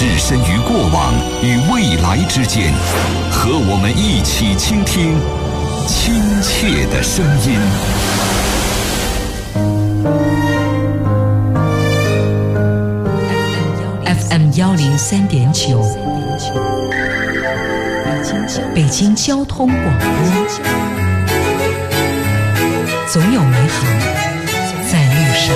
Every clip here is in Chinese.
置身于过往与未来之间，和我们一起倾听亲切的声音。 FM 103.9，北京交通广播，总有美好在路上。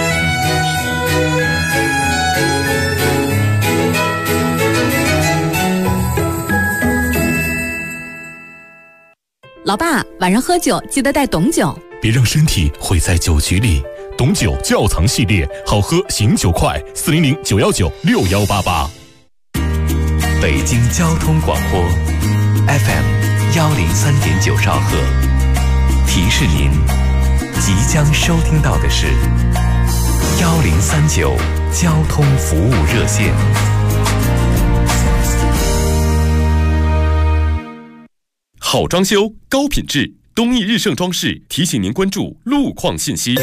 老爸，晚上喝酒记得带董酒， 别让身体毁在酒局里。董酒窖藏系列，好喝醒酒快，400-919-6188。 北京交通广播 FM 103.9兆赫，提示您即将收听到的是1039交通服务热线。 好装修，高品质，东义日盛装饰提醒您关注路况信息。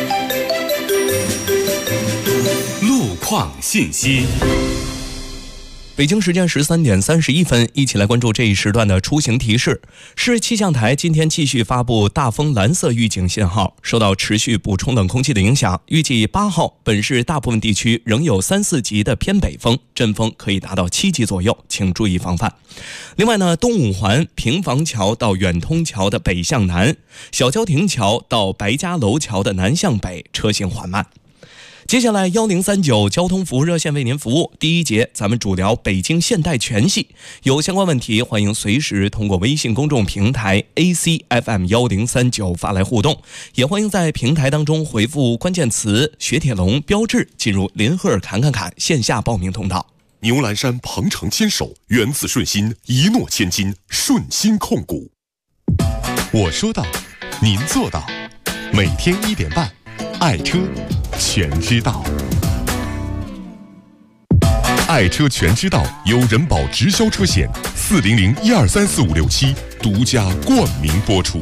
路况信息。 北京时间13点31分，一起来关注这一时段的出行提示。市气象台今天继续发布大风蓝色预警信号，受到持续补充冷空气的影响，预计8号本市大部分地区仍有3、4级的偏北风，阵风可以达到7级左右，请注意防范。另外呢，东五环平房桥到远通桥的北向南，小郊亭桥到白家楼桥的南向北车行缓慢。接下来1039交通服务热线为您服务。第一节咱们主聊北京现代全系，有相关问题欢迎随时通过微信公众平台 ACFM 1039发来互动，也欢迎在平台当中回复关键词雪铁龙标志进入林赫尔侃线下报名通道。 牛栏山鹏程牵手，源自顺心，一诺千金，顺心控股。我说到，您做到，每天1点半，爱车全知道。爱车全知道由人保直销车险400-1234567独家冠名播出。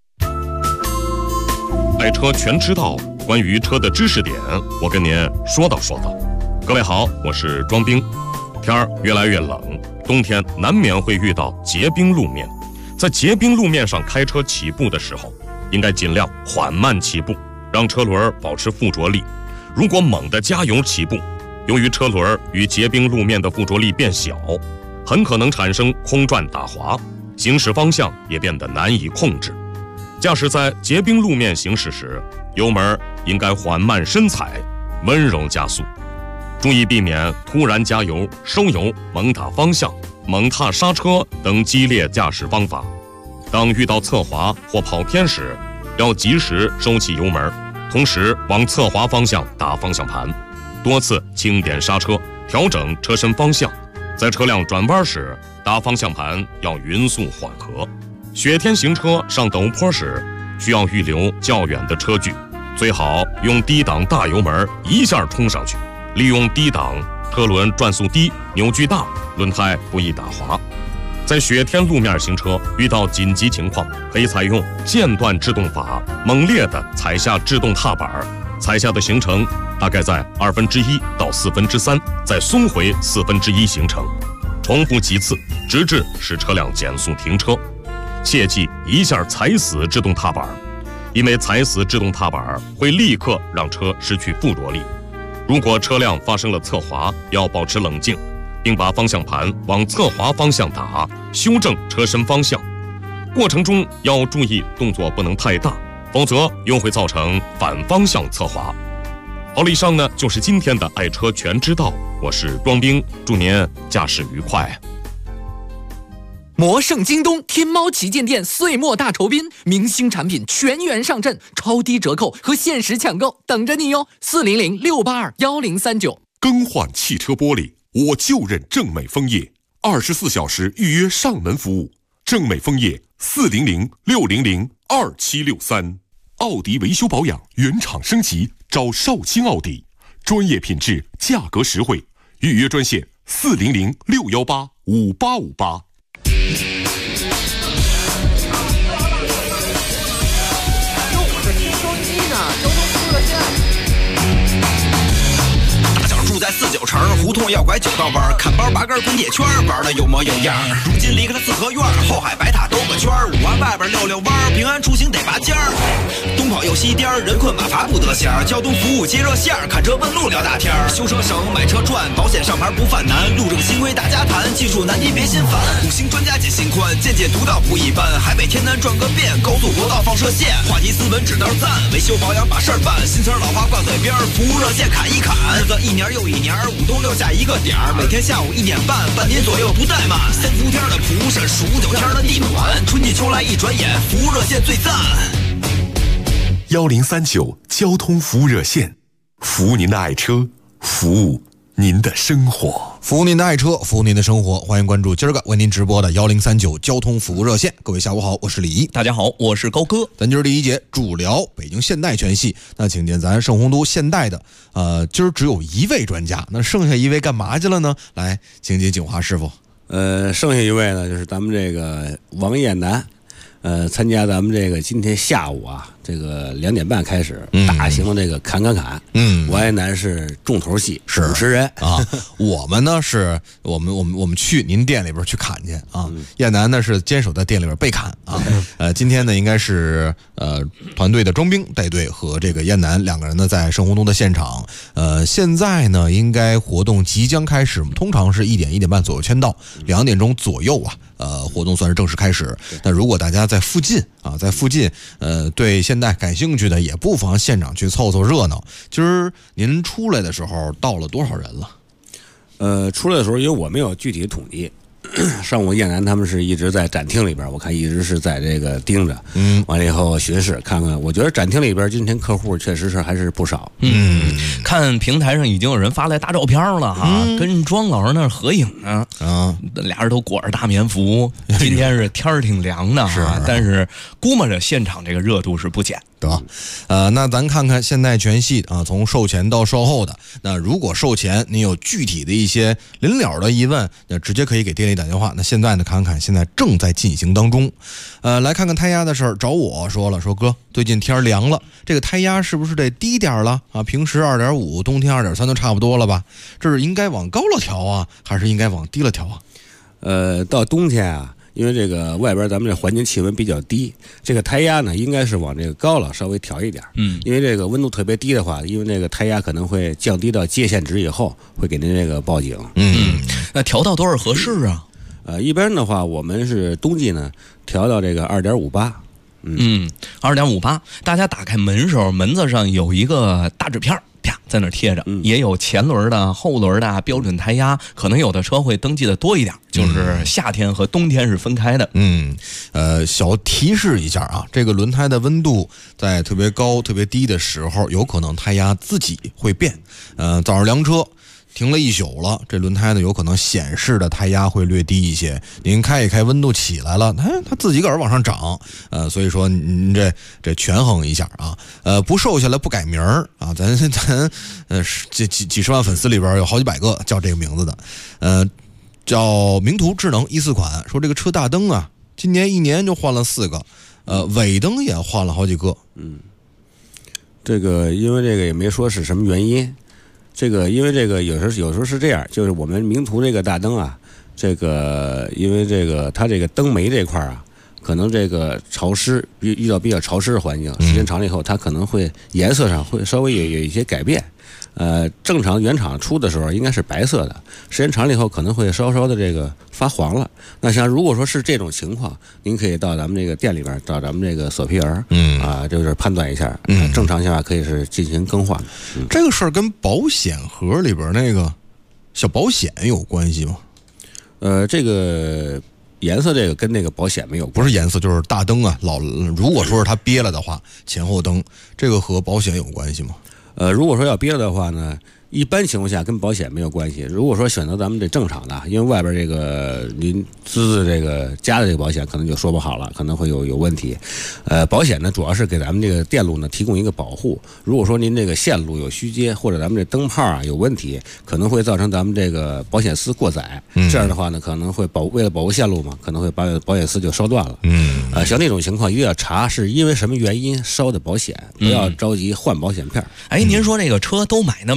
爱车全知道，关于车的知识点，我跟您说道说道。各位好，我是庄兵。天儿越来越冷，冬天难免会遇到结冰路面。在结冰路面上开车起步的时候，应该尽量缓慢起步，让车轮保持附着力。如果猛地加油起步，由于车轮与结冰路面的附着力变小，很可能产生空转打滑，行驶方向也变得难以控制。驾驶在结冰路面行驶时，油门应该缓慢深踩，温柔加速，注意避免突然加油、收油、猛打方向、猛踏刹车等激烈驾驶方法。当遇到侧滑或跑偏时，要及时收起油门，同时往侧滑方向打方向盘，多次轻点刹车，调整车身方向。在车辆转弯时，打方向盘要匀速缓和。雪天行车上陡坡时，需要预留较远的车距，最好用低档大油门一下冲上去，利用低档车轮转速低、扭矩大，轮胎不易打滑。在雪天路面行车，遇到紧急情况，可以采用间断制动法，猛烈地踩下制动踏板，踩下的行程大概在1/2到3/4，再松回1/4行程，重复几次，直至使车辆减速停车。切记一下踩死制动踏板，因为踩死制动踏板会立刻让车失去附着力。如果车辆发生了侧滑，要保持冷静，并把方向盘往侧滑方向打，修正车身方向。过程中要注意动作不能太大，否则又会造成反方向侧滑。好了，以上呢就是今天的爱车全知道，我是庄兵，祝您驾驶愉快。 魔圣京东天猫旗舰店岁末大酬宾，明星产品全员上阵，超低折扣和限时抢购等着你哟！400-682-1039。 更换汽车玻璃，我就认正美枫叶，24小时预约上门服务。正美枫叶400-600-2763。奥迪维修保养原厂升级，找绍兴奥迪，专业品质，价格实惠。预约专线400-618-5858。 在49城，胡同要拐9道弯，看包8根滚铁圈，玩的有模有样。如今离开了四合院，后海白塔兜个圈，5环外边溜溜弯，平安出行得拔尖儿。东跑又西颠，人困马乏不得闲，交通服务接热线，看车问路聊大天，修车省买车赚，保险上牌不犯难，路政新规大家谈，技术难题别心烦。5星专家解心宽，见解独到不一般，海北天南转个遍，高速国道放射线，话题斯文指道赞，维修保养把事儿办，新词老话挂嘴边，服务热线砍一砍，日子一年又一年，5东6下一个点儿，每天下午1点半，半年左右不怠慢。3伏天的蒲山，数9天的地暖，春季秋来一转眼，服务热线最赞。 1039交通服务热线，服务您的爱车，服务您的生活， 服务您的爱车，服务您的生活。欢迎关注今儿个为您直播的1039交通服务热线。各位下午好，我是李毅。 大家好，我是高哥。 咱今儿第一节主聊北京现代全系，那请见咱盛洪都现代的今儿只有1位专家，那剩下1位干嘛去了呢？来，请进景华师傅。 剩下1位呢，就是咱们这个王艳楠，参加咱们这个今天下午啊，这个2点半开始，大型的这个砍。王艳楠是重头戏，是主持人啊。我们呢是我们去您店里边去砍去啊。艳楠呢是坚守在店里边被砍啊。今天呢应该是团队的庄兵带队和这个艳楠2个人呢在盛洪都的现场。现在呢应该活动即将开始，通常是1点1点半左右签到，2点钟左右啊。活动算是正式开始。那如果大家在附近对现代感兴趣的，也不妨现场去凑凑热闹。今儿您出来的时候到了多少人了？ 出来的时候，因为我没有具体的统计。上午艳楠他们是一直在展厅里边，我看一直是在这个盯着，完了以后巡视看看。我觉得展厅里边今天客户确实是还是不少。 看平台上已经有人发来大照片了哈，跟庄老师那儿合影呢。俩人都裹着大棉服，今天是天儿挺凉的哈，但是估摸着现场这个热度是不减。 对吧？那咱看看现代全系啊，从售前到售后的。那如果售前您有具体的一些临了的疑问，那直接可以给店里打电话。那现在呢，看看现在正在进行当中。来看看胎压的事儿，找我说哥，最近天凉了，这个胎压是不是得低点了啊？平时2.5，冬天2.3就差不多了吧？这是应该往高了调啊，还是应该往低了调啊？ 到冬天啊。因为这个外边咱们这环境气温比较低，这个胎压呢应该是往这个高了稍微调一点。因为这个温度特别低的话，因为这个胎压可能会降低到界限值以后，会给您这个报警。 那调到多少合适啊？ 一般的话，我们是冬季呢调到这个2.58。 2.58。大家打开门时候，门子上有一个大纸片啪在那贴着，也有前轮的、后轮的标准胎压，可能有的车会登记的多一点，就是夏天和冬天是分开的。 小提示一下啊，这个轮胎的温度在特别高、特别低的时候，有可能胎压自己会变。早上凉车。停了1宿了，这轮胎呢有可能显示的胎压会略低一些。您开一开，温度起来了，它自己个儿往上涨，所以说您这权衡一下啊。不瘦下来不改名儿啊，咱这几十万粉丝里边有好几百个叫这个名字的，叫名图智能14款，说这个车大灯啊，今年1年就换了4个，尾灯也换了好几个。 这个因为这个也没说是什么原因。这个因为这个有时候是这样，就是我们名图这个大灯啊，这个因为这个它这个灯眉这块啊，可能这个潮湿遇到比较潮湿的环境，时间长了以后，它可能会颜色上会稍微有一些改变。正常原厂出的时候应该是白色的，时间长了以后可能会稍稍的这个发黄了。那像如果说是这种情况，您可以到咱们这个店里边找咱们这个锁皮人，就是判断一下，正常情况可以是进行更换。 这个事儿跟保险盒里边那个小保险有关系吗？ 这个颜色这个跟那个保险没有关系， 不是颜色就是大灯啊。如果说是它憋了的话，前后灯这个和保险有关系吗？ 如果说要憋了的话呢，一般情况下跟保险没有关系。如果说选择咱们这正常的，因为外边这个您资这个加的这个保险可能就说不好了，可能会有问题。保险呢主要是给咱们这个电路呢提供一个保护。如果说您这个线路有虚接，或者咱们这灯泡啊有问题，可能会造成咱们这个保险丝过载。这样的话呢，可能会为了保护线路嘛，可能会把保险丝就烧断了。像那种情况一定要查是因为什么原因烧的保险，不要着急换保险片。 您说这个车都买那么长时间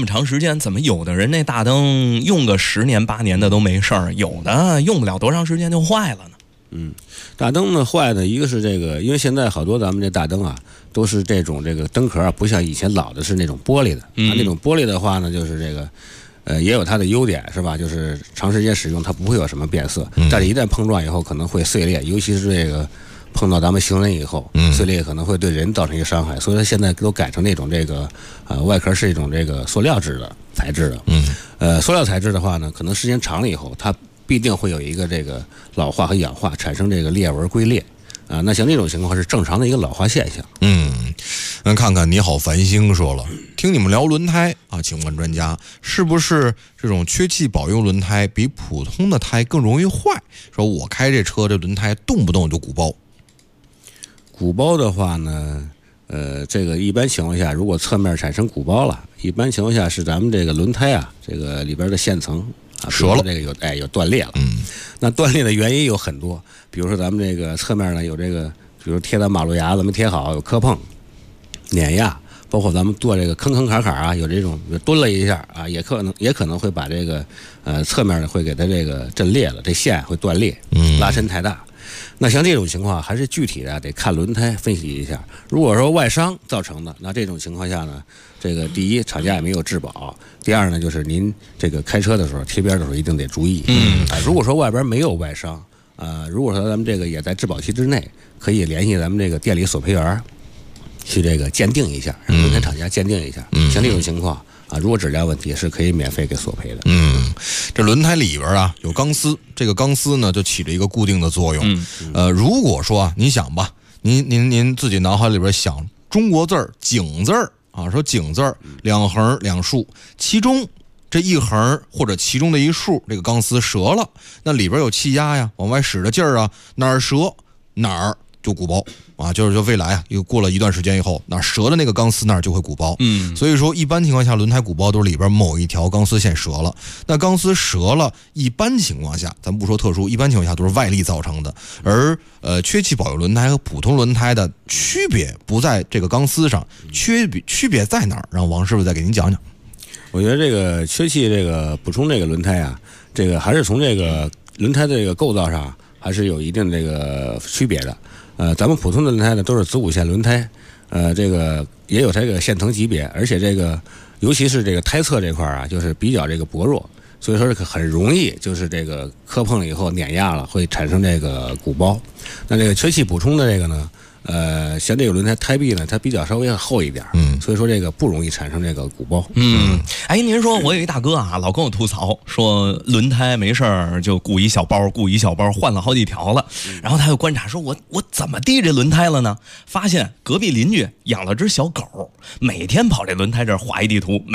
间，怎么有的人那大灯用个10年8年的都没事儿，有的用不了多长时间就坏了呢？ 大灯呢坏的一个是这个，因为现在好多咱们这大灯啊都是这种这个灯壳啊，不像以前老的是那种玻璃的，那种玻璃的话呢，就是这个也有它的优点是吧？就是长时间使用它不会有什么变色，但是一旦碰撞以后可能会碎裂，尤其是这个碰到咱们行人以后，碎裂可能会对人造成一个伤害，所以它现在都改成那种这个外壳是一种这个塑料质的材质的。塑料材质的话呢，可能时间长了以后，它必定会有一个这个老化和氧化，产生这个裂纹龟裂。那像这种情况是正常的一个老化现象。 那看看你好繁星说了，听你们聊轮胎啊，请问专家，是不是这种缺气保用轮胎比普通的胎更容易坏？说我开这车这轮胎动不动就鼓包。 鼓包的话呢，这个一般情况下，如果侧面产生鼓包了，一般情况下是咱们这个轮胎啊，这个里边的线层折了， 这个有断裂了。那断裂的原因有很多，比如说咱们这个侧面呢有这个，比如贴到马路牙子没贴好，有磕碰、碾压，包括咱们做这个坑坎啊，有这种蹲了一下啊，也可能会把这个侧面呢会给它这个震裂了，这线会断裂，拉伸太大。那像这种情况还是具体的得看轮胎分析一下。如果说外伤造成的，那这种情况下呢，这个第一厂家也没有质保，第二呢就是您这个开车的时候贴边的时候一定得注意。如果说外边没有外伤，如果说咱们这个也在质保期之内，可以联系咱们这个店里索赔员去这个鉴定一下，让轮胎厂家鉴定一下。像这种情况如果质量问题是可以免费给索赔的。 这轮胎里边啊有钢丝，这个钢丝呢就起着一个固定的作用。如果说你想吧，您自己脑海里边想中国字儿井字儿啊，说井字儿2横2竖，其中这一横或者其中的一竖，这个钢丝折了，那里边有气压呀，往外使的劲儿啊，哪儿折哪儿就鼓包啊，就是未来又过了一段时间以后，哪折的那个钢丝那儿就会鼓包。所以说一般情况下轮胎鼓包都是里边某一条钢丝线折了。那钢丝折了，一般情况下咱不说特殊，一般情况下都是外力造成的。而缺气保有轮胎和普通轮胎的区别不在这个钢丝上，区别在哪儿？让王师傅再给您讲讲。 我觉得这个缺气这个补充这个轮胎啊，这个还是从这个轮胎的这个构造上还是有一定这个区别的。咱们普通的轮胎呢都是子午线轮胎，这个也有这个线层级别，而且这个尤其是这个胎侧这块啊，就是比较这个薄弱，所以说很容易就是这个磕碰了以后碾压了，会产生这个鼓包。那这个缺气补充的这个呢，像这个轮胎胎壁呢，它比较稍微厚一点，所以说这个不容易产生这个鼓包。 您说我有一大哥啊，老跟我吐槽说轮胎没事儿就鼓一小包，换了好几条了。然后他又观察说，我怎么地这轮胎了呢？发现隔壁邻居养了只小狗，每天跑这轮胎这儿画一地图，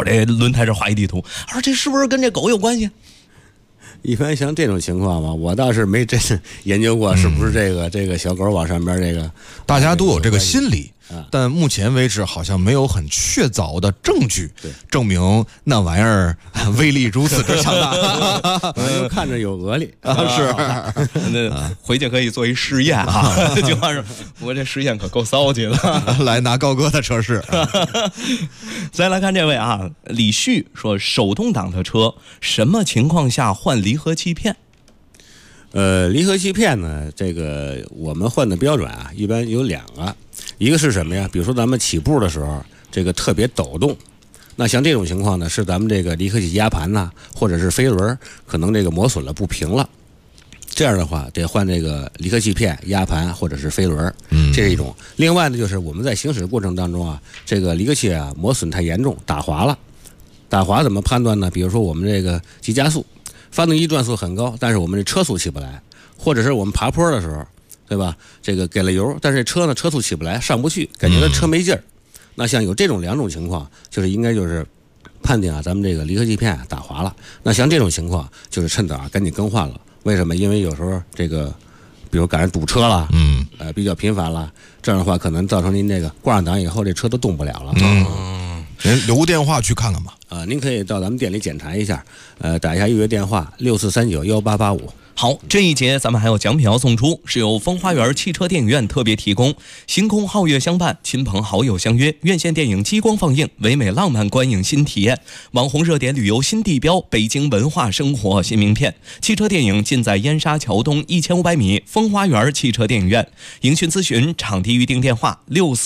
而这是不是跟这狗有关系？ 一般像这种情况嘛，我倒是没真研究过是不是这个小狗往上边这个， 大家都有这个心理，但目前为止好像没有很确凿的证据证明那玩意儿威力如此之强大。 又看着有鹅力是，那回去可以做一实验啊。就是我这实验可够骚气的， 来拿高哥的测试。 再来看这位啊，李旭说，手动挡的车什么情况下换离合器片？ 离合器片呢，这个我们换的标准啊，一般有2个，一个是什么呀？比如说咱们起步的时候，这个特别抖动，那像这种情况呢，是咱们这个离合器压盘呐，或者是飞轮可能这个磨损了不平了，这样的话得换这个离合器片、压盘或者是飞轮，这是一种。另外呢，就是我们在行驶过程当中啊，这个离合器啊磨损太严重，打滑了。打滑怎么判断呢？比如说我们这个急加速，发动机转速很高，但是我们这车速起不来，或者是我们爬坡的时候，对吧？这个给了油，但是车速起不来，上不去，感觉到车没劲儿。那像有这种2种情况，就是应该就是判定啊，咱们这个离合器片打滑了。那像这种情况，就是趁早赶紧更换了。为什么？因为有时候这个，比如赶上堵车了，比较频繁了，这样的话可能造成您这个挂上档以后，这车都动不了了。 您留电话去看看吧。 您可以到咱们店里检查一下，打一下预约电话64391885。 好，这一节咱们还有奖品要送出，是由风花园汽车电影院特别提供，星空皓月相伴，亲朋好友相约，院线电影激光放映，唯美浪漫观影新体验，网红热点旅游新地标，北京文化生活新名片。汽车电影尽在燕莎桥东1500米风花园汽车电影院。营讯咨询、场地预订电话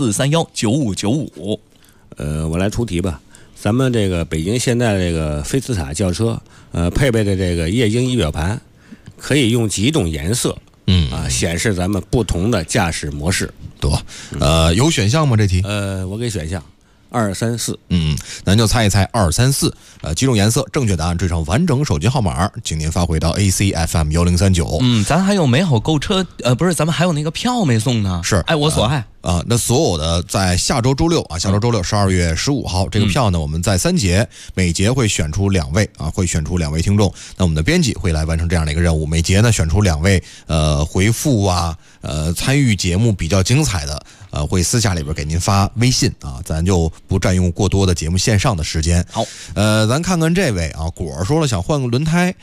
64319595。 我来出题吧。咱们这个北京现代这个菲斯塔轿车，配备的这个液晶仪表盘。可以用几种颜色，显示咱们不同的驾驶模式。 得，有选项吗？这题？ 我给选项2、3、4。 咱就猜一猜2、3、4。几种颜色，正确答案缀上完整手机号码，请您发回到 ACFM1039。 咱还有美好购车，不是，咱们还有那个票没送呢。 是， 爱我所爱。 那所有的在下周周六下周周六12月15号这个票呢，我们在3节，每节会选出2位会选出2位听众。那我们的编辑会来完成这样的一个任务，每节呢选出2位回复参与节目比较精彩的会私下里边给您发微信咱就不占用过多的节目线上的时间。 好， 咱看看这位果说了想换个轮胎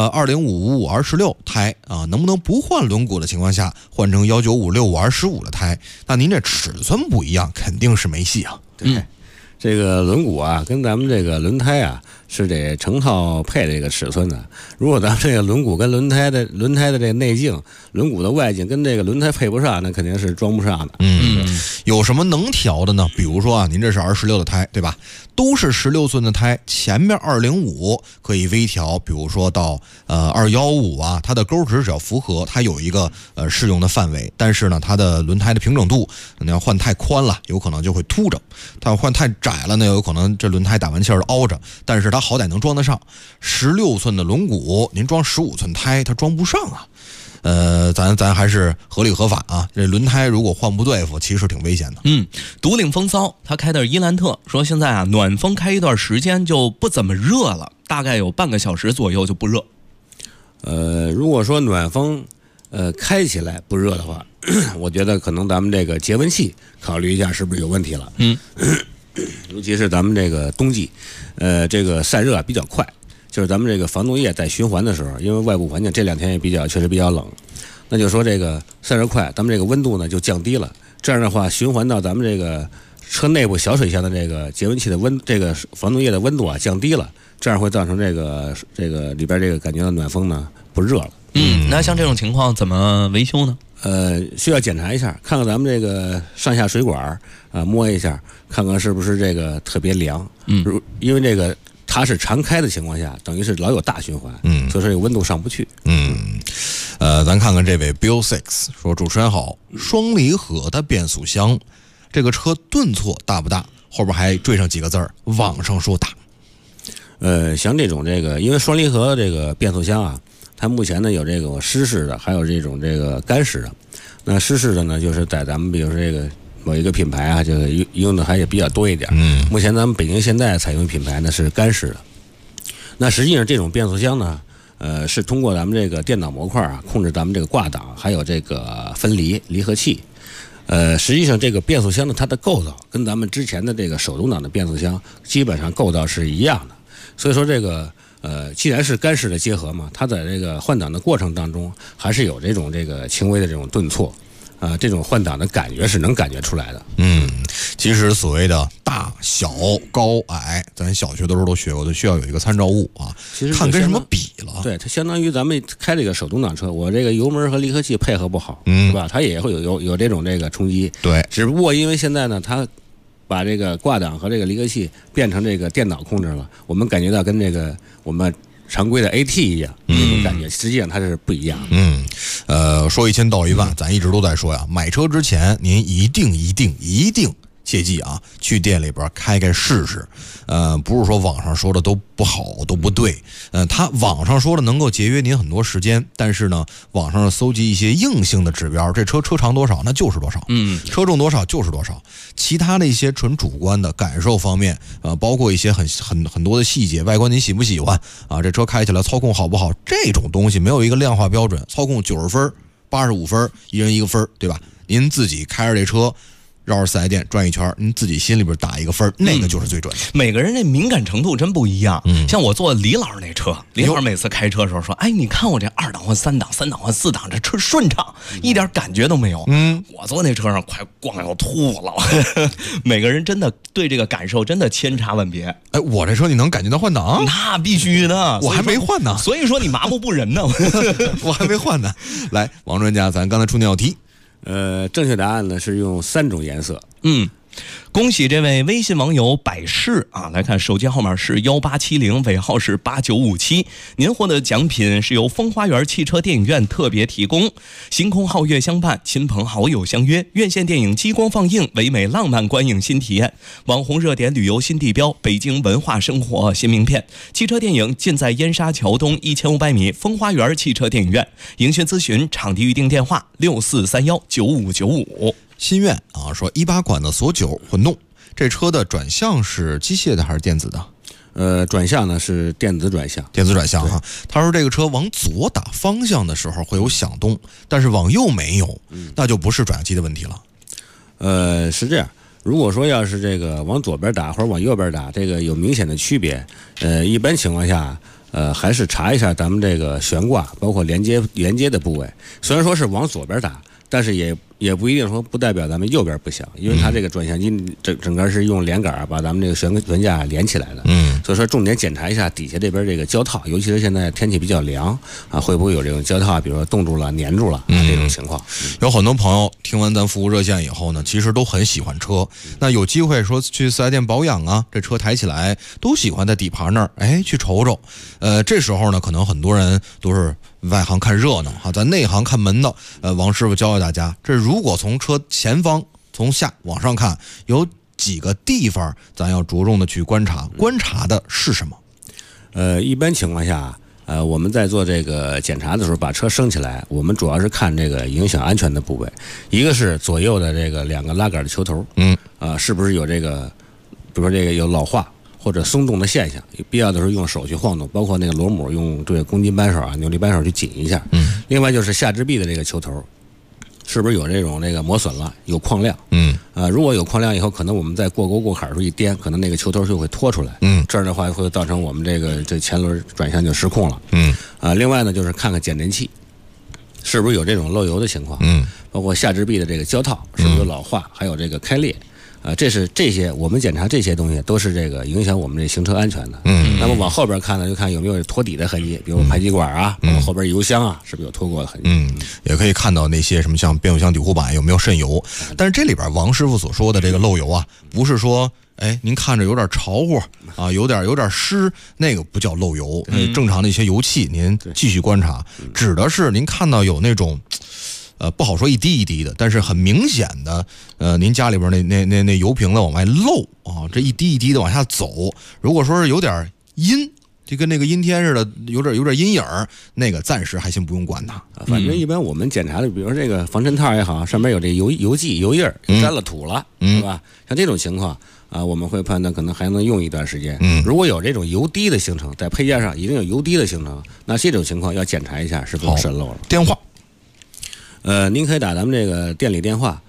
，2055526胎能不能不换轮毂的情况下换成1956525的胎？那您这尺寸不一样，肯定是没戏啊。 对，这个轮毂跟咱们这个轮胎是得成套配这个尺寸的。如果咱们这个轮毂跟轮胎的这个内径、轮毂的外径跟这个轮胎配不上，那肯定是装不上的。 有什么能调的呢？比如说您这是216的胎，对吧？都是16寸的胎，前面205可以微调，比如说到215它的钩值只要符合，它有一个适用的范围。但是呢，它的轮胎的平整度，你要换太宽了，有可能就会凸着；它要换太窄了呢，有可能这轮胎打完气儿凹着。但是它好歹能装得上。16寸的轮毂，您装15寸胎，它装不上啊。咱还是合理合法这轮胎如果换不对付，其实挺危险的。 独领风骚，他开的是伊兰特，说现在暖风开一段时间就不怎么热了，大概有半个小时左右就不热。 如果说暖风开起来不热的话，我觉得可能咱们这个节温器考虑一下是不是有问题了。尤其是咱们这个冬季，这个散热比较快。就是咱们这个防冻液在循环的时候，因为外部环境这2天也确实比较冷，那就说这个散热快，咱们这个温度呢就降低了。这样的话，循环到咱们这个车内部小水箱的这个节温器的这个防冻液的温度降低了，这样会造成这个里边这个感觉到暖风呢不热了。 那像这种情况怎么维修呢？ 需要检查一下，看看咱们这个上下水管摸一下，看看是不是这个特别凉。因为这个它是常开的情况下，等于是老有大循环，所以说这个温度上不去。 咱看看这位 Bill Six 说，主持人好，双离合的变速箱，这个车顿挫大不大？后边还缀上几个字儿，网上说大。 像这种因为双离合这个变速箱它目前呢有这个湿式的，还有这种干式的。那湿式的呢，就是在咱们比如说这个某一个品牌这个用的还也比较多一点。目前咱们北京现代采用品牌呢是干式的。那实际上这种变速箱呢，是通过咱们这个电脑模块控制咱们这个挂档，还有这个分离合器。实际上这个变速箱呢，它的构造跟咱们之前的这个手动挡的变速箱基本上构造是一样的。所以说这个既然是干式的结合嘛，它在这个换挡的过程当中还是有这种轻微的这种顿挫。这种换挡的感觉是能感觉出来的。 其实所谓的大小高矮，咱小学的时候都学过，就需要有一个参照物其实看跟什么比了。 对，它相当于咱们开这个手动挡车，我这个油门和离合器配合不好，是吧？它也会有这种冲击。 对， 只不过因为现在呢，它把这个挂档和这个离合器变成这个电脑控制了，我们感觉到跟我们常规的 AT 一样，那种感觉实际上它是不一样的。 说1000道1万，咱一直都在说买车之前您一定切记去店里边开试试。不是说网上说的都不好，都不对。他网上说的能够节约您很多时间，但是呢，网上搜集一些硬性的指标，这车长多少那就是多少，车重多少就是多少。其他的一些纯主观的感受方面，包括一些很多的细节，外观您喜不喜欢这车开起来操控好不好，这种东西没有一个量化标准。操控90分、85分，一人一个分，对吧？您自己开着这车， 绕着4S店转一圈，您自己心里边打一个分，那个就是最准的。 每个人这敏感程度真不一样。像我坐李老师那车，李老师每次开车的时候说：“哎，你看我这2档换3档，3档换4档，这车顺畅，一点感觉都没有。”我坐那车上快光要吐了。每个人真的对这个感受真的千差万别。 哎，我这车你能感觉到换挡？ 那必须的， 我还没换呢。 所以说你麻木不仁呢。 我还没换呢。来，王专家，咱刚才出那道题， 正确答案呢是用3种颜色。 恭喜这位微信网友百世啊！来看手机号码是1870，尾号是8957。您获得奖品是由风花园汽车电影院特别提供，星空皓月相伴，亲朋好友相约，院线电影激光放映，唯美浪漫观影新体验，网红热点旅游新地标，北京文化生活新名片。汽车电影尽在燕莎桥东1500米风花园汽车电影院。营询咨询场地预订电话6431959595。 心愿啊，说18款的锁9混动，这车的转向是机械的还是电子的？ 转向呢是电子转向， 电子转向哈。他说这个车往左打方向的时候会有响动，但是往右没有，那就不是转向机的问题了。 是这样。如果说要是这个往左边打或者往右边打，这个有明显的区别，一般情况下，还是查一下咱们这个悬挂，包括连接的部位。虽然说是往左边打，但是也不一定说不代表咱们右边不响，因为它这个转向机整个是用连杆把咱们这个悬架连起来的。所以说重点检查一下底下这边这个胶套，尤其是现在天气比较凉啊，会不会有这种胶套，比如说冻住了、粘住了这种情况。 有很多朋友听完咱服务热线以后呢，其实都很喜欢车，那有机会说去4S店保养啊，这车抬起来都喜欢在底盘那儿去瞅瞅。这时候呢，可能很多人都是外行看热闹哈，咱内行看门道。王师傅教给大家，这如果从车前方从下往上看，有几个地方咱要着重的去观察，观察的是什么？ 一般情况下，我们在做这个检查的时候，把车升起来，我们主要是看这个影响安全的部位，一个是左右的这个2个拉杆的球头，是不是有这个，比如说这个有老化或者松动的现象，有必要的时候用手去晃动，包括那个螺母用这个公斤扳手啊、扭力扳手去紧一下。另外就是下支臂的这个球头，是不是有这种那个磨损了，有矿亮？如果有矿亮以后，可能我们在过沟过坎的时候一颠，可能那个球头就会拖出来。这样的话会造成我们这前轮转向就失控了。另外呢就是看看减震器，是不是有这种漏油的情况？包括下支臂的这个胶套是不是有老化，还有这个开裂。这些我们检查这些东西都是这个影响我们这行车安全的。那么往后边看呢，就看有没有拖底的痕迹，比如排气管啊，包括后边油箱啊，是不是有拖过的痕迹？ 也可以看到那些什么像变速箱底护板有没有渗油。但是这里边王师傅所说的这个漏油啊，不是说您看着有点潮乎啊，有点湿，那个不叫漏油。正常的一些油气您继续观察，指的是您看到有那种不好说一滴一滴的，但是很明显的，您家里边那油瓶子往外漏啊，这一滴一滴的往下走。如果说是有点阴，就跟那个阴天似的，有点阴影，那个暂时还先不用管它。 反正一般我们检查的，比如说这个防尘套也好，上面有这油迹、油印儿，沾了土了，是吧？像这种情况啊，我们会判断可能还能用一段时间。如果有这种油滴的形成，在配件上已经有油滴的形成，那这种情况要检查一下是不是渗漏了。 电话。 您可以打咱们这个店里电话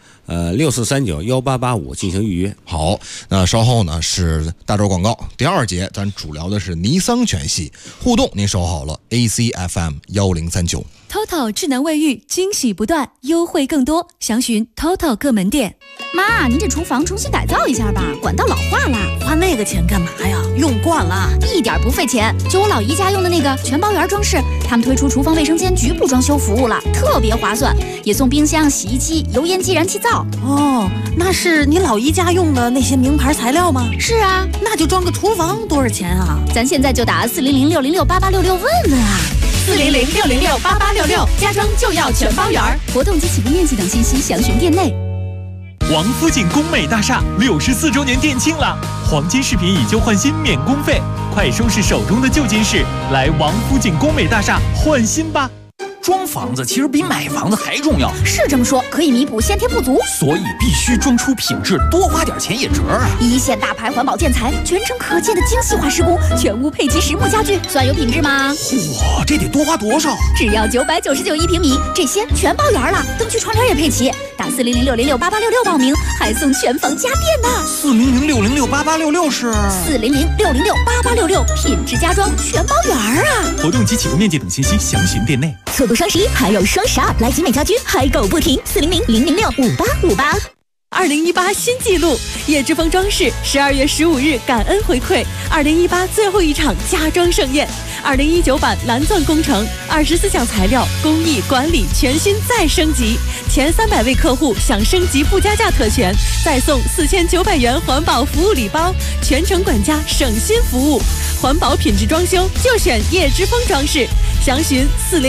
，64391885进行预约。 好，那稍后呢是大洲广告，第2节咱主聊的是尼桑全系互动，您收好了 ACFM 1039。 TOTO 智能卫浴惊喜不断，优惠更多，详询 TOTO 各门店。 妈，您这厨房重新改造一下吧，管道老化了。 花那个钱干嘛呀？用惯了， 一点不费钱。就我老姨家用的那个全包圆装饰，他们推出厨房卫生间局部装修服务了，特别划算，也送冰箱、洗衣机、油烟机、燃气灶。 哦，那是你老姨家用的那些名牌材料吗？ 是啊， 那就装个厨房多少钱啊？ 咱现在就打400-606-8866问问啊。 400-606-8866，家装就要全包圆。 活动及起步面积等信息详询店内。 王府井工美大厦64周年店庆了，黄金饰品以旧换新免工费，快收拾手中的旧金饰，来王府井工美大厦换新吧。 装房子其实比买房子还重要。 是这么说，可以弥补先天不足， 所以必须装出品质，多花点钱也值啊！ 一线大牌环保建材，全程可见的精细化施工，全屋配齐实木家具，算有品质吗？ 嚯，这得多花多少？ 只要999一平米，这些全包圆了，灯具窗帘也配齐。打400-606-8866报名，还送全房家电呢。 400-606-8866是 400-606-8866，品质家装全包圆啊！ 活动及启动面积等信息详询店内。 错过双11还有双12，来集美家居嗨购不停，400-006-5858。 2018新纪录，叶之峰装饰12月15日感恩回馈2018最后一场家装盛宴，2019版蓝钻工程24项材料工艺管理全新再升级，前300位客户享升级不加价特权，再送4900元环保服务礼包，全程管家省心服务，环保品质装修就选叶之峰装饰，详询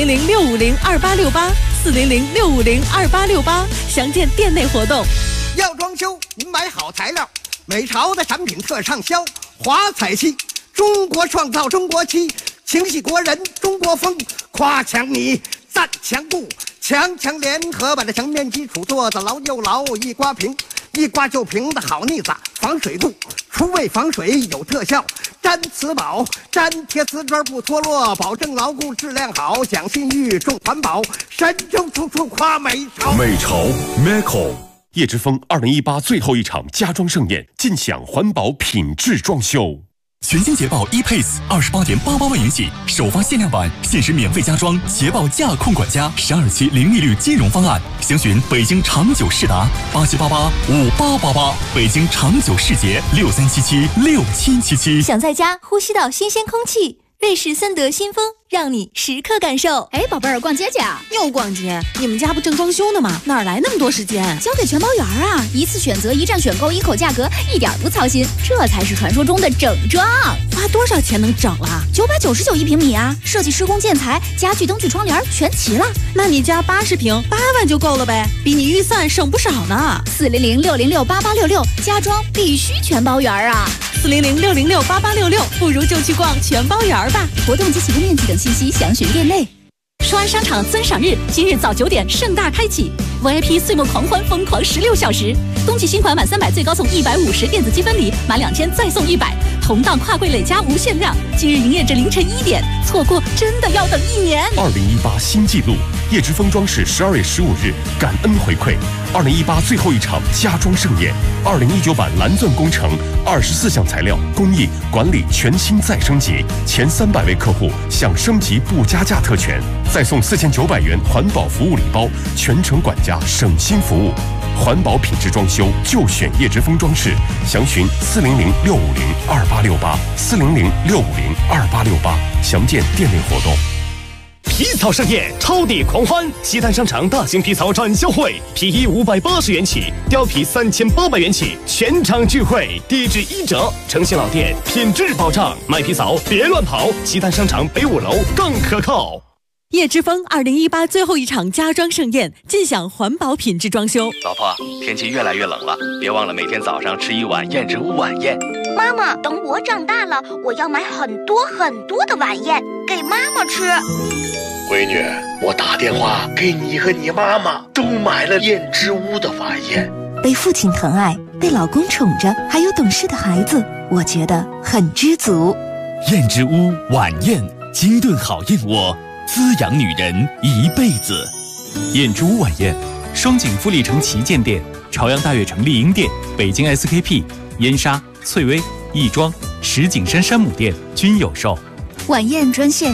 400-650-2868，400-650-2868，详见店内活动。 要装修，您买好材料，美潮的产品特畅销，华彩漆，中国创造中国漆，情系国人中国风，夸墙你，赞墙布，强联合把这墙面基础做得牢又牢，一刮平，一刮就平的好腻子，防水度，除味防水有特效，粘瓷宝，粘贴瓷砖不脱落，保证牢固质量好，讲信誉重环保，神州处处夸美潮。 美潮 Meco。叶之峰2018最后一场家装盛宴，尽享环保品质装修。 全新捷豹 ePace28.88万元起，首发限量版，限时免费加装捷豹驾控管家12期零利率金融方案，详询北京长久世达87885888，北京长久世捷63776777。 想在家呼吸到新鲜空气，瑞士森德新风让你时刻感受。 哎，宝贝儿，逛街去啊？ 又逛街？你们家不正装修呢吗？哪来那么多时间？ 交给全包圆啊！一次选择，一站选购，一口价格，一点不操心，这才是传说中的整装。 花多少钱能整了 ？999一平米啊！设计施工建材、家具、灯具、窗帘全齐了。 那你家80平8万就够了呗，比你预算省不少呢。 400-606-8866，家装必须全包圆啊 ！400-606-8866，不如就去逛全包圆吧。 活动及启动面积等信息详询店内。 双安商场尊赏日，今日早9点盛大开启 ，VIP 岁末狂欢，疯狂16小时。冬季新款满300最高送150电子积分礼，满2000再送100，同档跨柜累加无限量。今日营业至凌晨1点，错过真的要等1年。 2018新纪录，叶之峰装饰12月15日感恩回馈，2018最后一场家装盛宴，2019版蓝钻工程24项材料工艺管理全新再升级，前300位客户享升级不加价特权，再送4900元环保服务礼包，全程管家省心服务。环保品质装修就选叶之峰装饰，详询400-650-2868，400-650-2868，详见店内活动。 皮草盛宴，超地狂欢！西单商场大型皮草展销会，皮衣580元起，貂皮3800元起，全场聚会，低至1折，诚信老店，品质保障，买皮草别乱跑，西单商场北5楼更可靠。 叶之峰2018最后一场家装盛宴，尽享环保品质装修。 老婆，天气越来越冷了，别忘了每天早上吃一碗燕之屋晚宴。 妈妈，等我长大了，我要买很多很多的晚宴给妈妈吃。 闺女，我打电话给你和你妈妈都买了燕之屋的晚宴。 被父亲疼爱，被老公宠着，还有懂事的孩子，我觉得很知足。 燕之屋晚宴，精炖好燕窝，滋养女人一辈子。 燕之屋晚宴，双井富力城旗舰店、朝阳大悦城丽婴店、北京 SKP、燕莎、翠微、亦庄、石景山山姆店均有售。 晚宴专线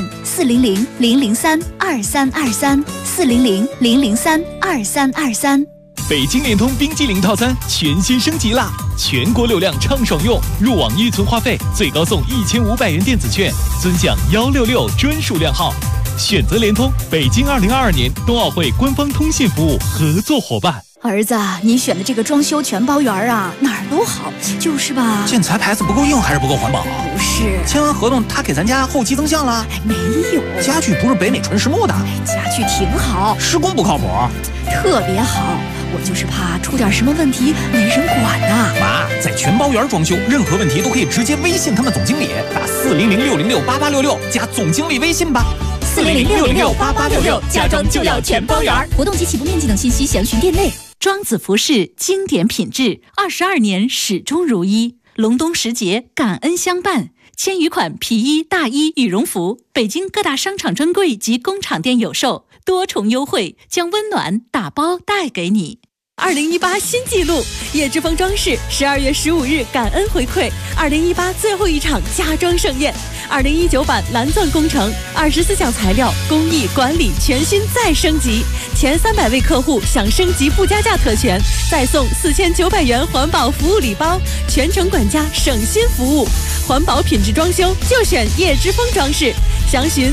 400-003-2323，400-003-2323。 北京联通冰激凌套餐全新升级啦！全国流量畅爽用，入网预存话费最高送1500元电子券，尊享166专属量号。选择联通，北京2022年冬奥会官方通信服务合作伙伴。 儿子，你选的这个装修全包圆啊，哪儿都好，就是吧？ 建材牌子不够硬还是不够环保？ 不是， 签完合同他给咱家后期增项了？ 没有， 家具不是北美纯实木的， 家具挺好， 施工不靠谱， 特别好。我就是怕出点什么问题没人管呐。 妈，在全包圆装修，任何问题都可以直接微信他们总经理，打400-606-8866加总经理微信吧。 400-606-8866，家装就要全包圆。 活动及起步面积等信息详询店内。 庄子服饰经典品质，22年始终如一。隆冬时节，感恩相伴，千余款皮衣、大衣、羽绒服，北京各大商场专柜及工厂店有售，多重优惠，将温暖打包带给你。 2018新纪录，叶之峰装饰12月15日感恩回馈2018最后一场家装盛宴，2019版蓝钻工程，24项材料工艺管理全新再升级，前300位客户享升级附加价特权，再送4900元环保服务礼包，全程管家省心服务，环保品质装修就选叶之峰装饰，详询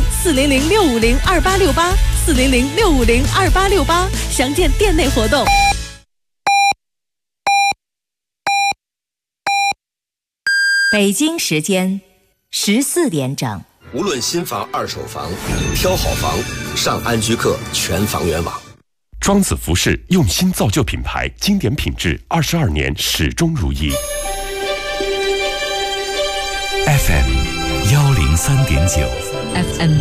400-650-2868，400-650-2868，详见店内活动。 北京时间14点整。 无论新房、二手房，挑好房，上安居客全房源网。 庄子服饰用心造就品牌，经典品质，22年始终如一。 FM 103.9 FM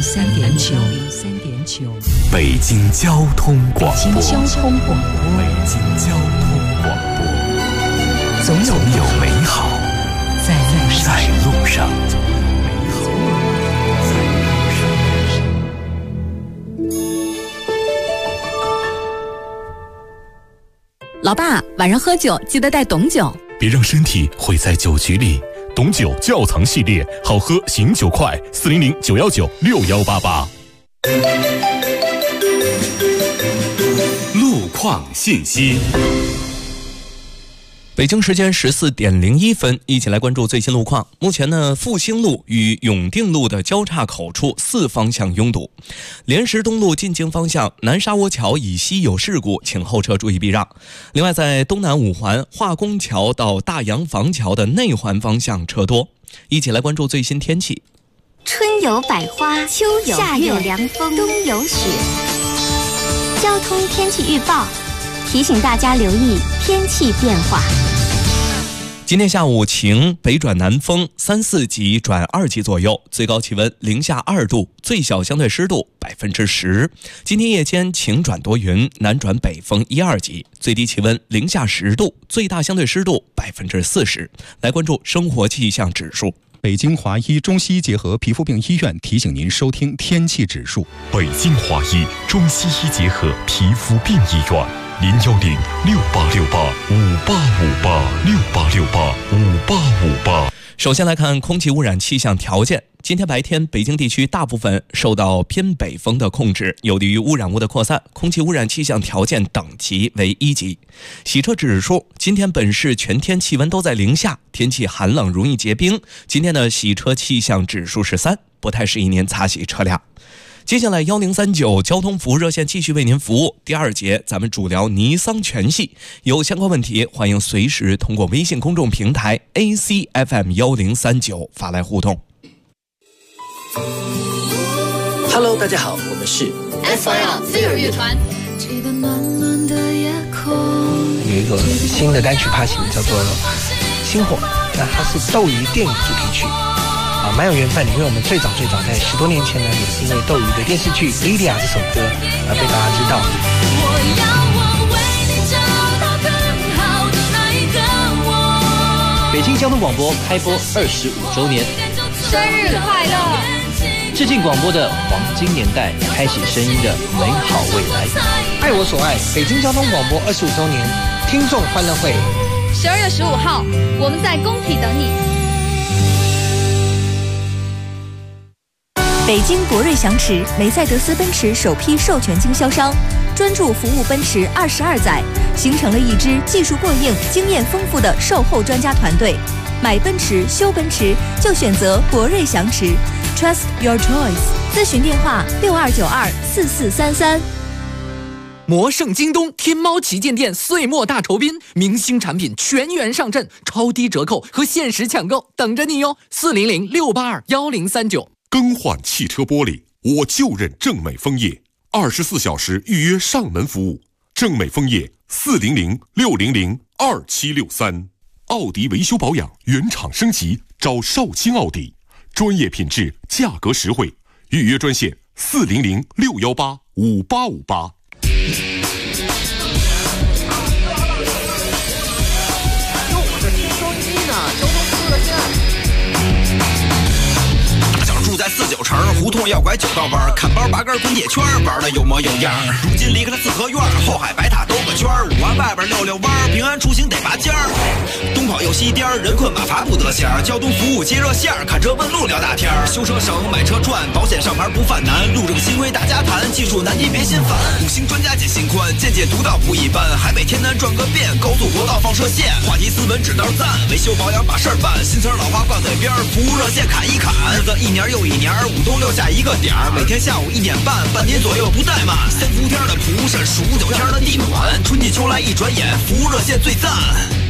103.9， 北京交通广播。 北京交通广播。 北京交通广播。总有美好在路上。 老爸，晚上喝酒记得带董酒， 别让身体毁在酒局里。董酒窖藏系列，好喝醒酒快，400-919-6188。 路况信息。 北京时间14点01分，一起来关注最新路况。目前呢，复兴路与永定路的交叉口处4方向拥堵，莲石东路进京方向南沙窝桥以西有事故，请后车注意避让。另外，在东南五环化工桥到大洋房桥的内环方向车多。一起来关注最新天气。 春有百花，秋有夏有凉风，冬有雪。交通天气预报提醒大家留意天气变化。 今天下午晴，北转南风3、4级转2级左右，最高气温零下2度，最小相对湿度10%。今天夜间晴转多云，南转北风1、2级，最低气温零下10度，最大相对湿度40%。来关注生活气象指数。 北京华医中西医结合皮肤病医院提醒您收听天气指数。 北京华医中西医结合皮肤病医院。010-6868-5858，6868-5858。 首先来看空气污染气象条件。今天白天，北京地区大部分受到偏北风的控制，有利于污染物的扩散，空气污染气象条件等级为1级。洗车指数，今天本市全天气温都在零下，天气寒冷，容易结冰。今天的洗车气象指数是3，不太适宜您擦洗车辆。接下来1039交通服务热线继续为您服务。第2节咱们主聊尼桑全系，有相关问题欢迎随时通过微信公众平台 ACFM 1039发来互动。 Hello， 大家好，我们是 SYL 飞儿乐团。 有一个新的单曲发行叫做《星火》，那它是斗鱼电影主题曲。蛮有缘分的，因为我们最早在10多年前呢，也是因为斗鱼的电视剧《Lydia》这首歌而被大家知道。 北京交通广播开播25周年， 生日快乐！ 致敬广播的黄金年代，开启声音的美好未来。 爱我所爱，北京交通广播25周年听众欢乐会 ，12月15号，我们在工体等你。 北京博瑞祥驰，梅赛德斯奔驰首批授权经销商，专注服务奔驰22载，形成了一支技术过硬、经验丰富的售后专家团队。买奔驰、修奔驰就选择博瑞祥驰 ，Trust your choice。咨询电话62924433。 魔圣京东天猫旗舰店岁末大酬宾，明星产品全员上阵，超低折扣和限时抢购等着你哟！400-682-1039。 更换汽车玻璃，我就认正美枫叶，24小时预约上门服务。正美枫叶400-600-2763。奥迪维修保养原厂升级，找少卿奥迪，专业品质，价格实惠。预约专线 400-618-5858。 住在49城胡同要拐9道弯，看包拔根滚铁圈，玩的有模有样。如今离开了四合院，后海白塔兜个圈，5环外边溜弯，平安出行得拔尖儿。东跑又西颠，人困马乏不得闲。交通服务接热线，看车问路聊大天。修车省，买车赚，保险上牌不犯难。路政新规大家谈，技术难题别心烦。5星专家解心宽，见解独到不一般。海北天南转个遍，高速国道放射线。话题斯文指道赞，维修保养把事儿办。新词老话挂嘴边，服务热线侃一侃。日子一年又一年，5东6下一个点儿，每天下午1点半，半年左右不怠慢。3伏天的蒲扇，数9天的地暖，春季秋来一转眼，服务热线最赞。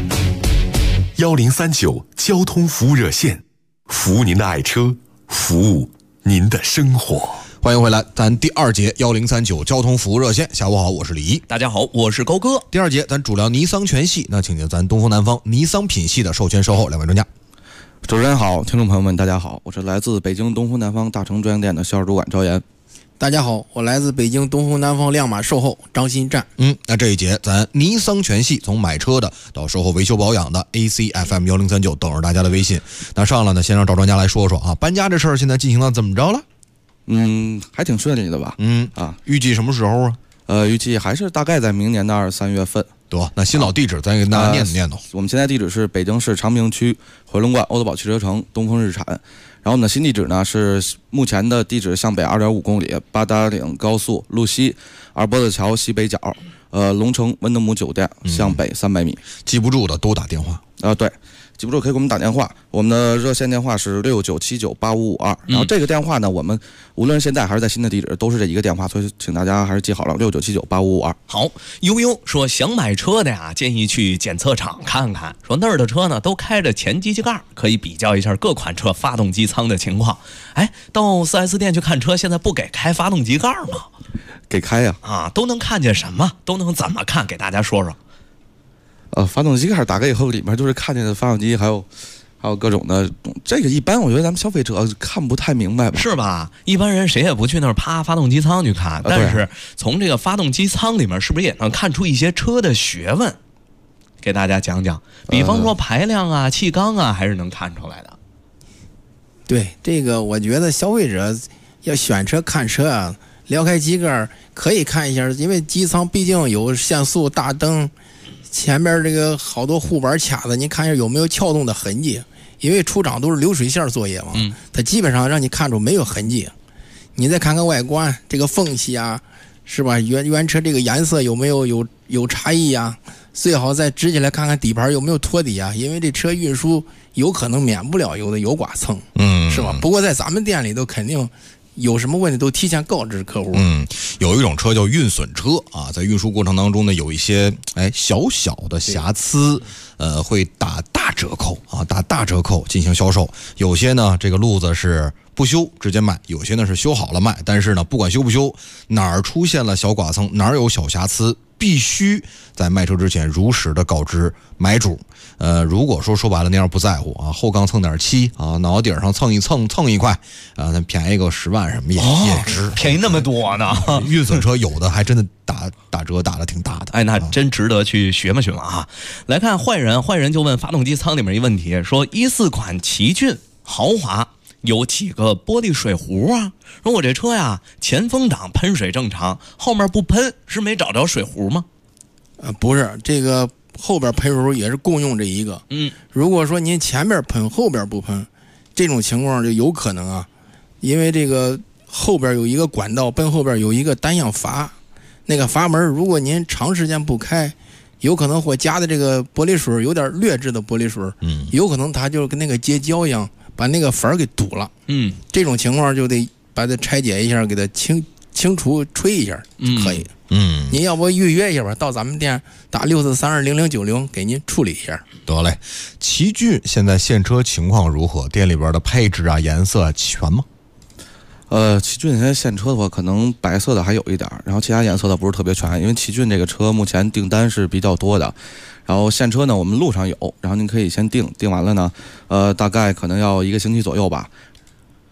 1039交通服务热线，服务您的爱车，服务您的生活。 欢迎回来，咱第2节1039交通服务热线。下午好，我是李一。 大家好，我是高哥。 第2节咱主聊尼桑全系，那请进咱东风南方尼桑品系的授权售后2位专家。 主持人好，听众朋友们大家好，我是来自北京东风南方大成专营店的销售主管赵岩。 大家好，我来自北京东风南方亮马售后张新战。 那这一节咱尼桑全系从买车的到售后维修保养的 ACFM 1039等着大家的微信。那上来呢，先让赵专家来说说啊，搬家这事儿现在进行的怎么着了？ 还挺顺利的吧？ 预计什么时候啊？ 预计还是大概在明年的2、3月份。 得，那新老地址咱给大家念叨。 我们现在地址是北京市长平区回龙观欧德宝汽车城东风日产。然后呢，新地址呢是目前的地址向北2.5公里，八达岭高速路西二脖子桥西北角，龙城温德姆酒店向北300米。 记不住的都打电话。 对。记不住可以给我们打电话，我们的热线电话是69798552。然后这个电话呢，我们无论现在还是在新的地址都是这一个电话，所以请大家还是记好了69798552。 好，悠悠说想买车的呀，建议去检测厂看看，说那儿的车呢都开着前机器盖，可以比较一下各款车发动机舱的情况。到 4S 店去看车，现在不给开发动机盖吗？ 给开呀！ 都能看见什么？都能怎么看？给大家说说。 发动机盖打开以后，里面就是看见的发动机，还有各种的，这个一般我觉得咱们消费者看不太明白吧？ 是吧？一般人谁也不去那儿趴发动机舱去看，但是从这个发动机舱里面是不是也能看出一些车的学问？给大家讲讲，比方说排量啊、气缸啊，还是能看出来的。 对，这个我觉得消费者要选车看车啊，撩开机盖可以看一下，因为机舱毕竟有限速、大灯。前面这个好多护板卡子，你看一下有没有撬动的痕迹，因为出厂都是流水线作业嘛，它基本上让你看出没有痕迹。你再看看外观这个缝隙啊，是吧？原车这个颜色有没有差异啊？最好再直起来看看底盘有没有拖底啊，因为这车运输有可能免不了有的油剐蹭，是吧？不过在咱们店里头肯定。有什么问题都提前告知客户。 有一种车叫运损车啊，在运输过程当中呢，有一些小小的瑕疵，会打大折扣啊，打大折扣进行销售。有些呢，这个路子是不修直接卖；有些呢是修好了卖。但是呢，不管修不修，哪儿出现了小剐蹭，哪儿有小瑕疵，必须在卖车之前如实的告知买主。如果说白了那样不在乎啊，后杠蹭点漆啊，脑袋顶上蹭一块啊，那便宜个10万什么也值， 便宜那么多呢。 运损车有的还真的打折打的挺大的， 那真值得去学嘛啊。来看坏人就问发动机舱里面一问题，说14款奇骏豪华有几个玻璃水壶啊？说我这车呀，前风挡喷水正常，后面不喷，是没找着水壶吗？ 不是，这个后边喷水壶也是共用这一个。如果说您前边喷，后边不喷，这种情况就有可能啊，因为这个后边有一个管道，奔后边有一个单向阀，那个阀门如果您长时间不开，有可能会加的这个玻璃水有点劣质的玻璃水，有可能它就跟那个结胶一样，把那个阀给堵了。这种情况就得把它拆解一下，给它清除吹一下可以。您要不预约一下吧，到咱们店打64320090给您处理一下。 得嘞。奇骏现在现车情况如何？店里边的配置啊、颜色全吗？ 奇骏现在现车的话，可能白色的还有一点，然后其他颜色的不是特别全，因为奇骏这个车目前订单是比较多的。然后现车呢，我们路上有，然后您可以先订完了呢，大概可能要1个星期左右吧。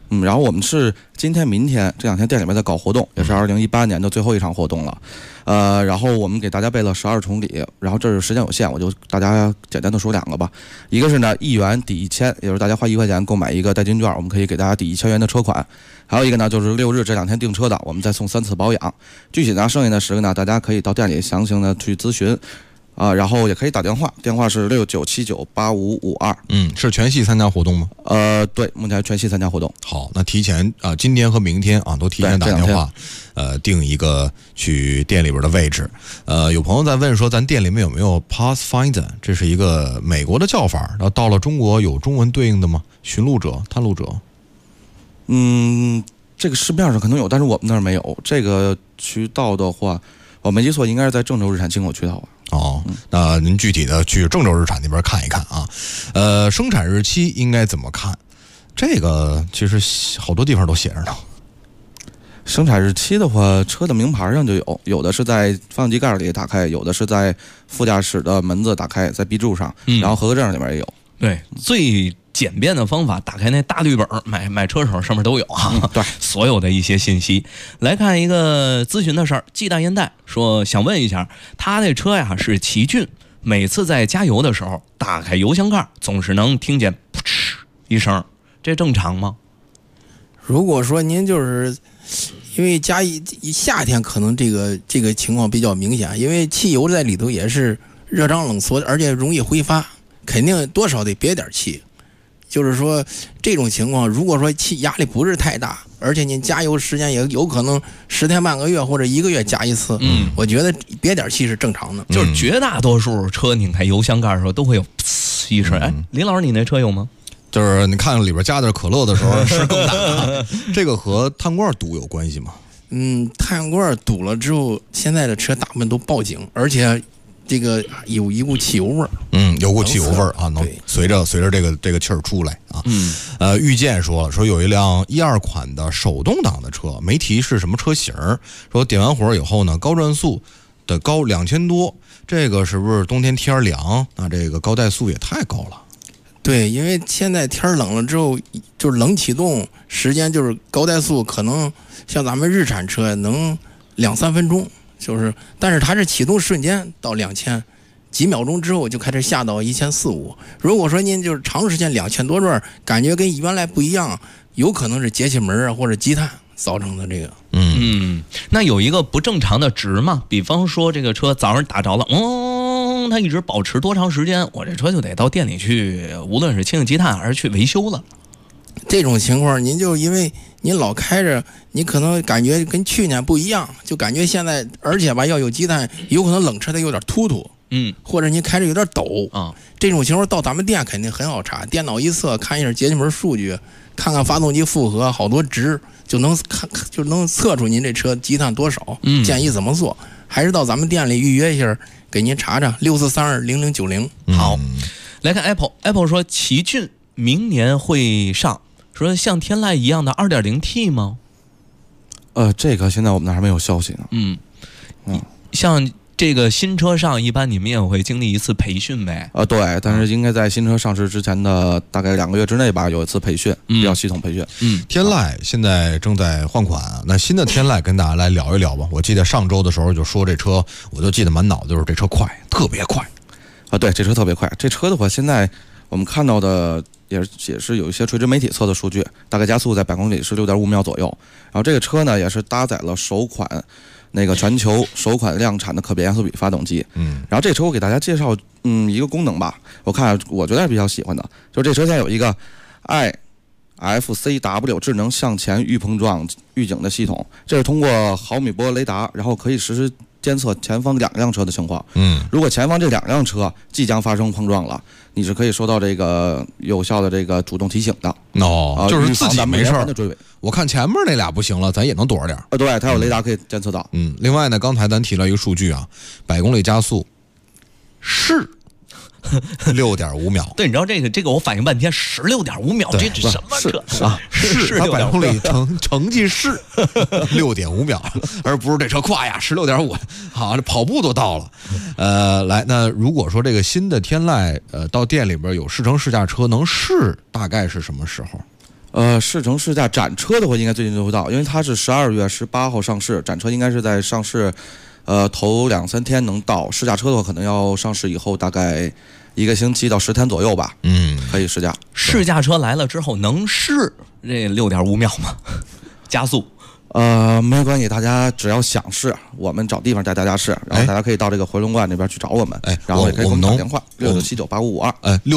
然后我们是今天、明天这2天店里面在搞活动，也是2018年的最后一场活动了。然后我们给大家备了12重礼，然后这是时间有限，我就大家简单的说2个吧。一个是呢1元抵1000，也就是大家花1块钱购买一个代金券，我们可以给大家抵1000元的车款。还有一个呢就是6日这2天订车的，我们再送3次保养。具体呢剩下的10个呢，大家可以到店里详情的去咨询。然后也可以打电话，电话是69798552。 是全系参加活动吗？ 对，目前全系参加活动。 好，那提前今天和明天都提前打电话，定一个去店里边的位置。有朋友在问说，咱店里面有没有 Pathfinder？ 这是一个美国的叫法，然后到了中国有中文对应的吗？寻路者、探路者。 这个市面上可能有，但是我们那儿没有。这个渠道的话，我没记错，应该是在郑州日产进口渠道吧。 那您具体的去郑州日产那边看一看啊。生产日期应该怎么看？这个其实好多地方都写着呢。 生产日期的话，车的名牌上就有的是在发动机盖里打开，有的是在副驾驶的门子打开，在 B 柱上，然后合格证里面也有。 对，最简便的方法，打开那大绿本，买车手上面都有啊。 对， 所有的一些信息。来看一个咨询的事儿，季大烟袋说想问一下，他的车呀是奇骏，每次在加油的时候打开油箱盖，总是能听见噗嗤一声，这正常吗？ 如果说您就是因为夏天可能这个情况比较明显，因为汽油在里头也是热胀冷缩，而且容易挥发，肯定多少得憋点气。就是说这种情况，如果说气压力不是太大，而且您加油时间也有可能10天半个月或者1个月加一次，我觉得憋点气是正常的。 就是绝大多数车拧开油箱盖的时候都会有噗一声。林老师，你那车有吗？ 就是你看里边加点可乐的时候是更大的。这个和碳罐堵有关系吗？ 碳罐堵了之后，现在的车大部分都报警，而且这个有一股汽油味儿。 有股汽油味儿啊，能随着这个气儿出来啊。遇见说有一辆12款的手动挡的车，没提是什么车型，说点完火以后呢，高转速的高2000多，这个是不是冬天天凉？那这个高怠速也太高了。 对，因为现在天冷了之后，就是冷启动时间，就是高怠速可能像咱们日产车能2-3分钟，但是它是启动瞬间到2000。几秒钟之后就开始下到1400-1500。如果说您就是长时间2000多转，感觉跟原来不一样，有可能是节气门或者积碳造成的这个。 那有一个不正常的值吗？比方说这个车早上打着了，它一直保持多长时间，我这车就得到店里去，无论是清洗积碳还是去维修了。 这种情况，您就因为您老开着，你可能感觉跟去年不一样，就感觉现在，而且吧要有积碳，有可能冷车它有点突突。或者您开着有点抖啊，这种情况到咱们店肯定很好查，电脑一测看一下节气门数据，看看发动机负荷，好多值就能测出您这车积碳多少。建议怎么做？还是到咱们店里预约一下，给您查查64320090。 好，来看 Apple 说奇骏明年会上，说像天籁一样的 2.0T 吗？ 这个现在我们那还没有消息呢。 像这个新车上，一般你们也会经历一次培训呗？ 对，但是应该在新车上市之前的大概2个月之内吧，有一次培训，比较系统培训。 天籁现在正在换款，那新的天籁跟大家来聊一聊吧。我记得上周的时候就说这车，我就记得满脑子就是这车快，特别快对，这车特别快。这车的话，现在我们看到的也是有一些垂直媒体测的数据，大概加速在100公里是6.5秒左右。然后这个车呢，也是搭载了全球首款量产的可变压缩比发动机。然后这车我给大家介绍一个功能吧，我觉得是比较喜欢的，就是这车现在有一个 IFCW 智能向前预碰撞预警的系统，这是通过毫米波雷达，然后可以实时监测前方2辆车的情况。如果前方这2辆车即将发生碰撞了，你是可以收到这个有效的这个主动提醒的。 就是自己没事儿，我看前面那俩不行了，咱也能躲着点。 对，它有雷达可以监测到。 另外呢，刚才咱提了一个数据啊，100公里加速是6.5秒。 对，你知道这个我反应半天，16.5秒，这是什么车啊？ 是100公里成绩是6.5秒，而不是这车快呀16.5。好，这跑步都到了。来，那如果说这个新的天籁到店里边有试乘试驾车能试，大概是什么时候？ 试乘试驾展车的话，应该最近就会到，因为它是12月18号上市，展车应该是在上市，头2-3天能到。试驾车的话，可能要上市以后大概1个星期到10天左右吧。可以试驾。 试驾车来了之后能试这6.5秒吗？加速？ 没关系，大家只要想试，我们找地方带大家试，然后大家可以到这个回龙观那边去找我们，然后也可以给我们打电话69798552，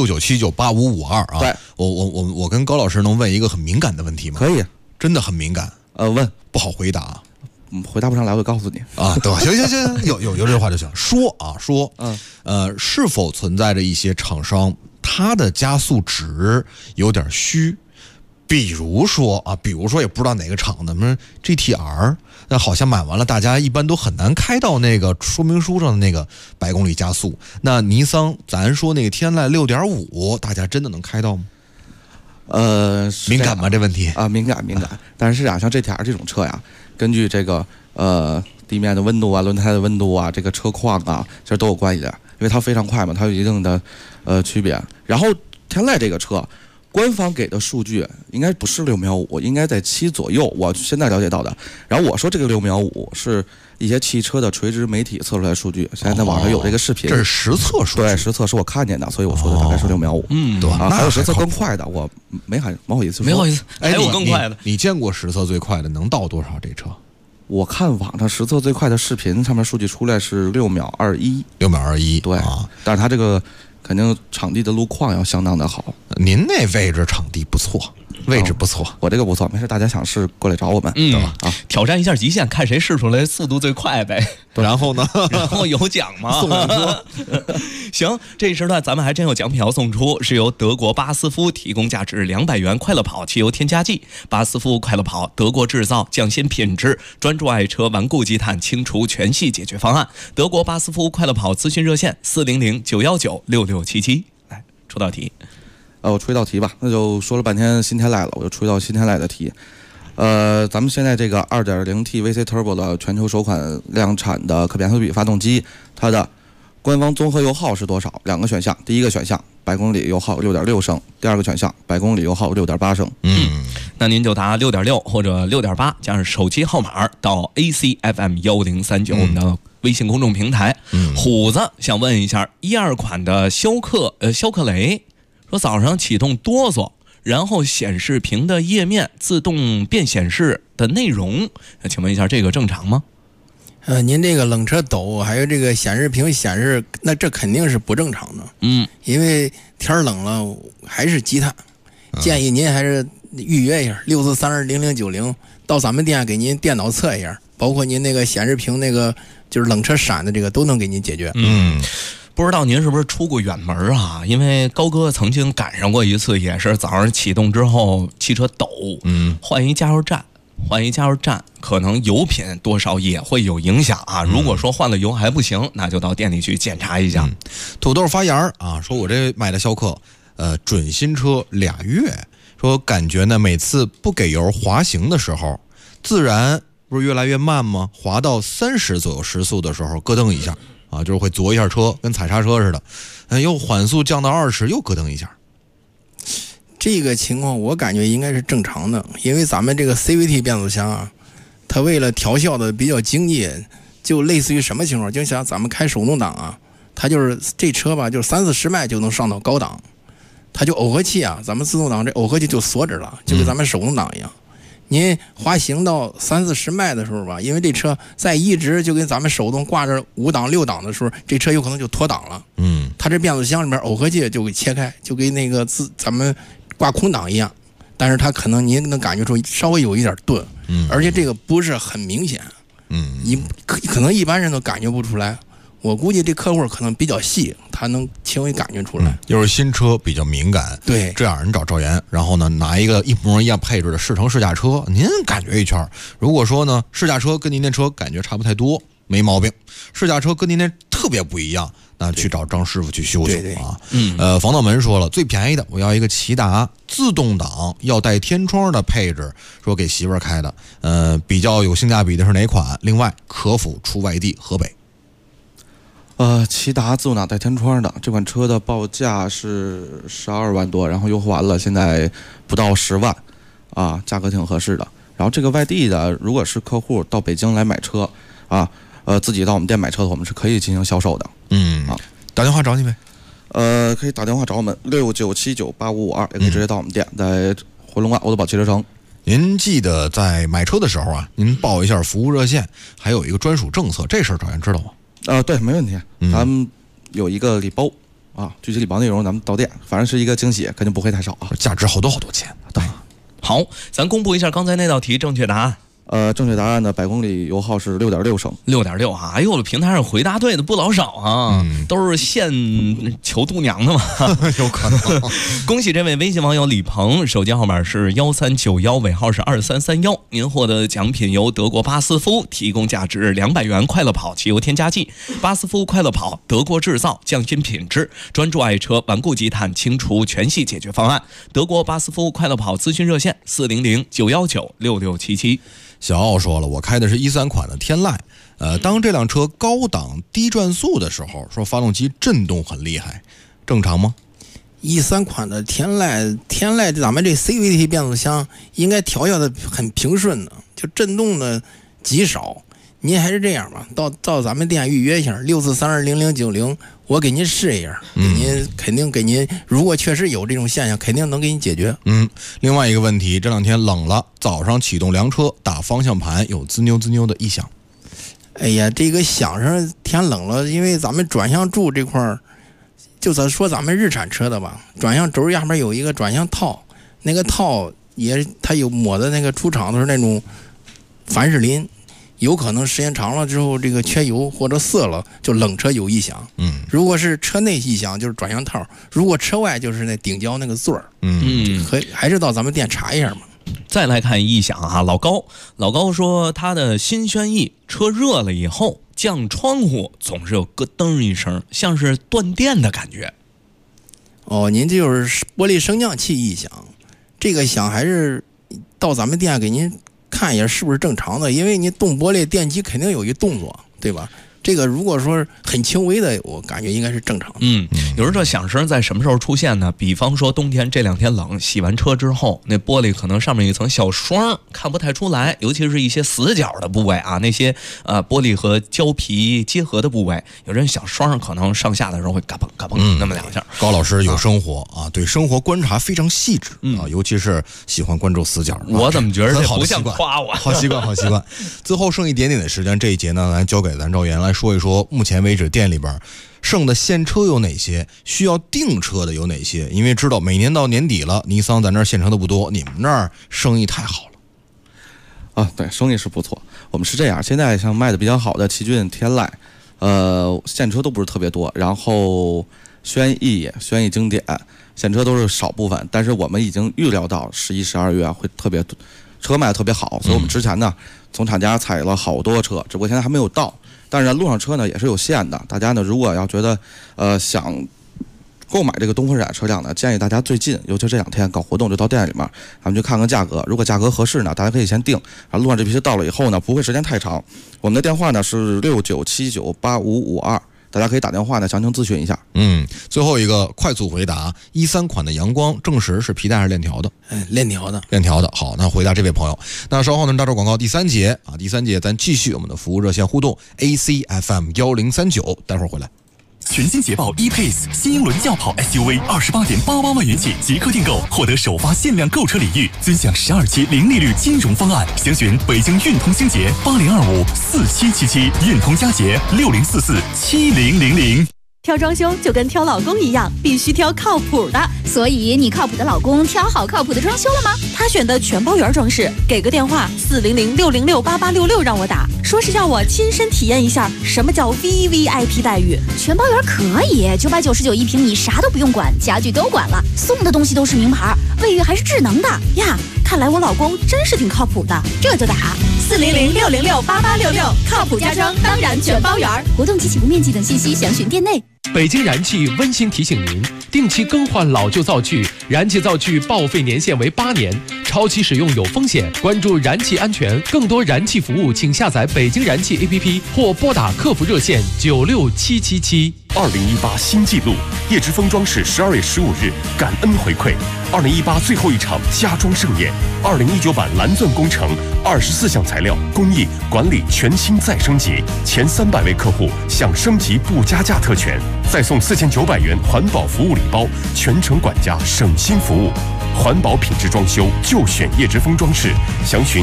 69798552啊。 对， 我跟高老师能问一个很敏感的问题吗？ 可以， 真的很敏感。 问不好回答， 回答不上来我就告诉你啊。对，行，有这话就行。说，是否存在着一些厂商它的加速值有点虚？比如说也不知道哪个厂的，什么 GTR， 那好像买完了，大家一般都很难开到那个说明书上的那个100公里加速。那尼桑，咱说那个天籁 6.5， 大家真的能开到吗？敏感吗？这问题啊，敏感。但是像 GTR 这种车呀，根据这个地面的温度啊、轮胎的温度啊、这个车况啊，其实都有关系的，因为它非常快嘛，它有一定的区别。然后天籁这个车，官方给的数据应该不是6.5秒，应该在7左右，我现在了解到的。然后我说这个6.5秒是一些汽车的垂直媒体测出来的数据，现在在网上有这个视频， 这是实测数据， 对，实测是我看见的，所以我说的大概是6.5秒。 对吧？ 还有实测更快的，我没好意思说， 没好意思，还有更快的。 你见过实测最快的能到多少？这车？ 我看网上实测最快的视频上面数据出来是6.21秒 ，6.21秒， 对啊，但是它这个肯定场地的路况要相当的好。 您那位置场地不错，位置不错， 我这个不错，没事，大家想试过来找我们，对吧？ 挑战一下极限，看谁试出来速度最快呗。 然后呢？ 然后有奖吗？ 送车。 行，这一时段咱们还真有奖品要送出，是由德国巴斯夫提供价值200元快乐跑汽油添加剂。巴斯夫快乐跑，德国制造，匠心品质，专注爱车顽固积碳清除全系解决方案。德国巴斯夫快乐跑咨询热线400-919-6677。来出道题。 我出一道题吧，那就说了半天新天籁了，我就出一道新天籁的题。咱们现在这个 2.0T VC Turbo 的全球首款量产的可变速比发动机，它的官方综合油耗是多少？2个选项，第一个选项100公里油耗6.6升，第二个选项100公里油耗6.8升。 那您就答6.6或者6.8，加上手机号码到 ACFM1039我们的微信公众平台。虎子想问一下，12款的逍客雷。说早上启动哆嗦，然后显示屏的页面自动变显示的内容，请问一下这个正常吗？ 您这个冷车抖，还有这个显示屏显示，那这肯定是不正常的。因为天冷了还是积碳，建议您还是预约一下64320090，到咱们店给您电脑测一下，包括您那个显示屏那个就是冷车闪的这个都能给您解决。 不知道您是不是出过远门啊？因为高哥曾经赶上过一次，也是早上启动之后汽车抖，换一加油站，可能油品多少也会有影响啊。如果说换了油还不行，那就到店里去检查一下。 土豆发言啊，说我这买的逍客，准新车2月，说感觉呢每次不给油滑行的时候，自然不是越来越慢吗？滑到30左右时速的时候咯噔一下。就是会左一下车，跟踩刹车似的，又缓速降到20，又咯噔一下。 这个情况我感觉应该是正常的，因为咱们这个 CVT 变速箱啊，它为了调校的比较经济，就类似于什么情况？就像咱们开手动挡啊，它就是这车吧，就30-40迈就能上到高档，它就耦合器啊，咱们自动挡这耦合器就锁止了，就跟咱们手动挡一样。您滑行到30-40迈的时候吧，因为这车再一直就跟咱们手动挂着5档6档的时候，这车有可能就脱档了。它这变速箱里面耦合器就给切开，就跟那个咱们挂空档一样，但是它可能您能感觉出稍微有一点顿，而且这个不是很明显，你可能一般人都感觉不出来。我估计这客户可能比较细，他能轻微感觉出来。 又是新车比较敏感， 对， 这样人找赵岩，然后呢拿一个一模一样配置的试乘试驾车，您感觉一圈。如果说呢试驾车跟您那车感觉差不太多，没毛病；试驾车跟您那特别不一样，那去找张师傅去修修啊。防盗门说了，最便宜的我要一个骐达自动挡，要带天窗的配置，说给媳妇儿开的。比较有性价比的是哪款？另外可否出外地河北？ 骐达自动挡带天窗的这款车的报价是12万多，然后优惠完了，现在不到10万。 啊，价格挺合适的。然后这个外地的，如果是客户到北京来买车啊，自己到我们店买车的，我们是可以进行销售的。 打电话找你呗。 可以打电话找我们69798552，也可以直接到我们店，在回龙观欧德堡汽车城。 您记得在买车的时候啊，您报一下服务热线，还有一个专属政策，这事儿导员知道吗？ 对，没问题。咱们有一个礼包啊，具体礼包内容咱们到店，反正是一个惊喜，肯定不会太少啊， 价值好多钱。 对， 好，咱公布一下刚才那道题正确答案。 正确答案的100公里油耗是6.6升 ，6.6啊！哎呦，平台上回答对的不老少啊，都是现求度娘的嘛， 有可能。 恭喜这位微信网友李鹏，手机号码是1391，尾号是2331，您获得奖品由德国巴斯夫提供价值200元快乐跑汽油添加剂。巴斯夫快乐跑，德国制造，匠心品质，专注爱车，顽固积碳，清除全系解决方案。德国巴斯夫快乐跑咨询热线400-919-6677。 小奥说了，我开的是13款的天籁，当这辆车高档低转速的时候，说发动机震动很厉害，正常吗 ？13款的天籁咱们这 CVT 变速箱应该调教的很平顺的，就震动的极少。您还是这样吧，到咱们店预约一下64320090，我给您试一下，肯定给您，如果确实有这种现象，肯定能给你解决。 另外一个问题，这两天冷了，早上启动凉车打方向盘有滋扭滋扭的异响。 哎呀，这个响声天冷了，因为咱们转向柱这块儿，就咱说咱们日产车的吧，转向轴下面有一个转向套，那个套它有抹的那个出厂的是那种凡士林。有可能时间长了之后，这个缺油或者涩了，就冷车有异响。如果是车内异响，就是转向套；如果车外，就是那顶胶那个座儿。还是到咱们店查一下嘛。 再来看异响啊，老高说他的新轩逸车热了以后，降窗户总是有咯噔一声，像是断电的感觉。 您这就是玻璃升降器异响，这个响还是到咱们店给您看一下是不是正常的，因为你动玻璃电机肯定有一动作，对吧？这个如果说很轻微的，我感觉应该是正常的。 有时候这响声在什么时候出现呢？比方说冬天这2天冷，洗完车之后，那玻璃可能上面有一层小霜，看不太出来，尤其是一些死角的部位啊，那些玻璃和胶皮结合的部位，有这小霜可能上下的时候会嘎嘣嘎嘣那么2下。 高老师有生活啊，对生活观察非常细致啊，尤其是喜欢关注死角。 我怎么觉得这不像夸我？ 好习惯。最后剩一点点的时间，这一节呢，来交给咱赵岩来说一说，目前为止店里边剩的现车有哪些，需要订车的有哪些？因为知道每年到年底了，尼桑咱这儿现成的不多，你们那儿生意太好了啊。对，生意是不错。我们是这样，现在像卖的比较好的奇骏、天籁，现车都不是特别多，然后轩逸经典现车都是少部分，但是我们已经预料到11、12月会特别车卖的特别好，所以我们之前呢从厂家采了好多车，只不过现在还没有到。但是路上车呢也是有限的，大家呢如果要觉得想购买这个东风日产车辆呢，建议大家最近，尤其这2天搞活动，就到店里面，咱们去看看价格。如果价格合适呢，大家可以先定。路上这批车到了以后呢，不会时间太长。我们的电话呢是69798552，大家可以打电话呢详情咨询一下。 最后一个快速回答，13款的阳光证实是皮带还是链条的？ 链条的。 好，那回答这位朋友。那稍后呢，大招广告第3节啊，第3节咱继续我们的服务热线互动 ，ACFM 1039，待会儿回来。 全新捷豹 E-Pace 新英伦轿跑 SUV28.88万元起即刻订购，获得首发限量购车礼遇，尊享12期零利率金融方案。详询北京运通星捷80254777，运通佳捷60447000。 挑装修就跟挑老公一样，必须挑靠谱的。 所以你靠谱的老公挑好靠谱的装修了吗？ 他选的全包圆装饰，给个电话400-606-8866让我打，说是要我亲身体验一下什么叫 VVIP 待遇。 全包圆可以，999一平，你啥都不用管，家具都管了，送的东西都是名牌，卫浴还是智能的呀。看来我老公真是挺靠谱的， 这就打 400-606-8866，靠谱家装当然全包圆。 活动及起步面积等信息详询店内。 北京燃气温馨提醒您，定期更换老旧灶具，燃气灶具报废年限为8年，超期使用有风险。关注燃气安全，更多燃气服务请下载北京燃气 APP 或拨打客服热线96777。 2018新纪录，叶之峰装饰12月15日感恩回馈2018最后一场家装盛宴，2019版蓝钻工程24项材料工艺管理全新再升级，前300位客户享升级不加价特权，再送4900元环保服务礼包，全程管家省心服务。环保品质装修就选叶之峰装饰，详询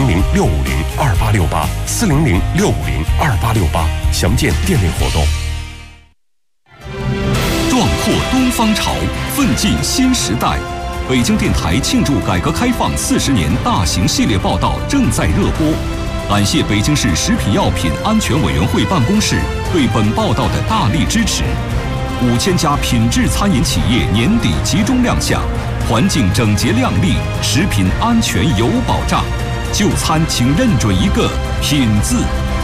400-650-2868，400-650-2868，详见店内活动。 壮阔东方潮，奋进新时代。北京电台庆祝改革开放40年大型系列报道正在热播，感谢北京市食品药品安全委员会办公室对本报道的大力支持。5000家品质餐饮企业年底集中亮相，环境整洁亮丽，食品安全有保障。就餐请认准一个品字。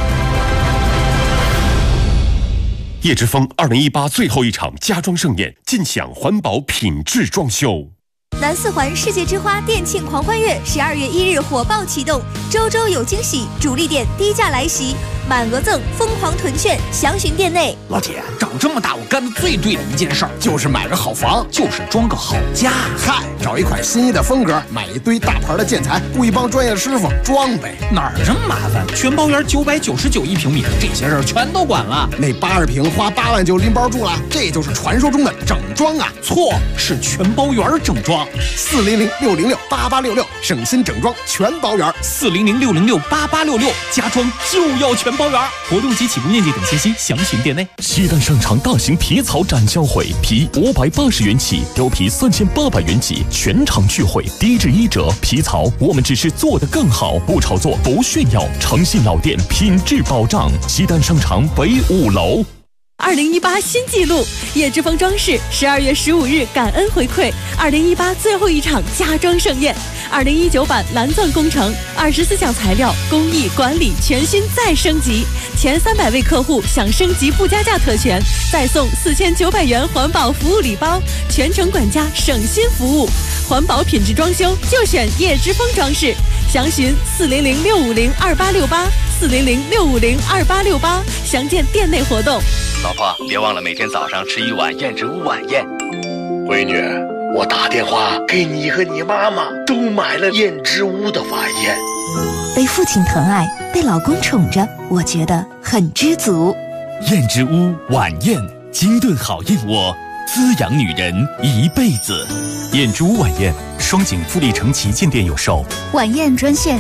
叶之峰2018最后一场家装盛宴，尽享环保品质装修。 南四环世界之花店庆狂欢月12月1日火爆启动，周周有惊喜，主力店低价来袭，满额赠，疯狂囤券，详询店内。 老铁，长这么大我干的最对的一件事儿就是买个好房，就是装个好家。 嗨，找一款心仪的风格，买一堆大牌的建材，雇一帮专业的师傅装呗。 哪儿这么麻烦？全包园999一平米，这些事儿全都管了。 那80平花8万就拎包住了，这就是传说中的整装啊！ 错，是全包园整装。 400-606-8866，省心整装全包园。 400-606-8866，家装就要全包园。活动及起步面积等信息详询店内。 西单商场大型皮草展销会，皮580元起，貂皮3800元起，全场聚会，低至1折。皮草我们只是做得更好，不炒作，不炫耀，诚信老店，品质保障。西单商场北5楼。 2018新纪录，叶之峰装饰12月15日感恩回馈2018最后一场家装盛宴，2019版蓝钻工程24项材料工艺管理全新再升级，前300位客户享升级不加价特权，再送4900元环保服务礼包，全程管家省心服务。环保品质装修就选叶之峰装饰，详询400-650-2868，400-650-2868，详见店内活动。 老婆，别忘了每天早上吃一碗燕之屋晚宴。闺女，我打电话给你和你妈妈都买了燕之屋的晚宴。 被父亲疼爱，被老公宠着，我觉得很知足。 燕之屋晚宴，精炖好燕窝，滋养女人一辈子。燕之屋晚宴，双井富力城旗舰店有售。 晚宴专线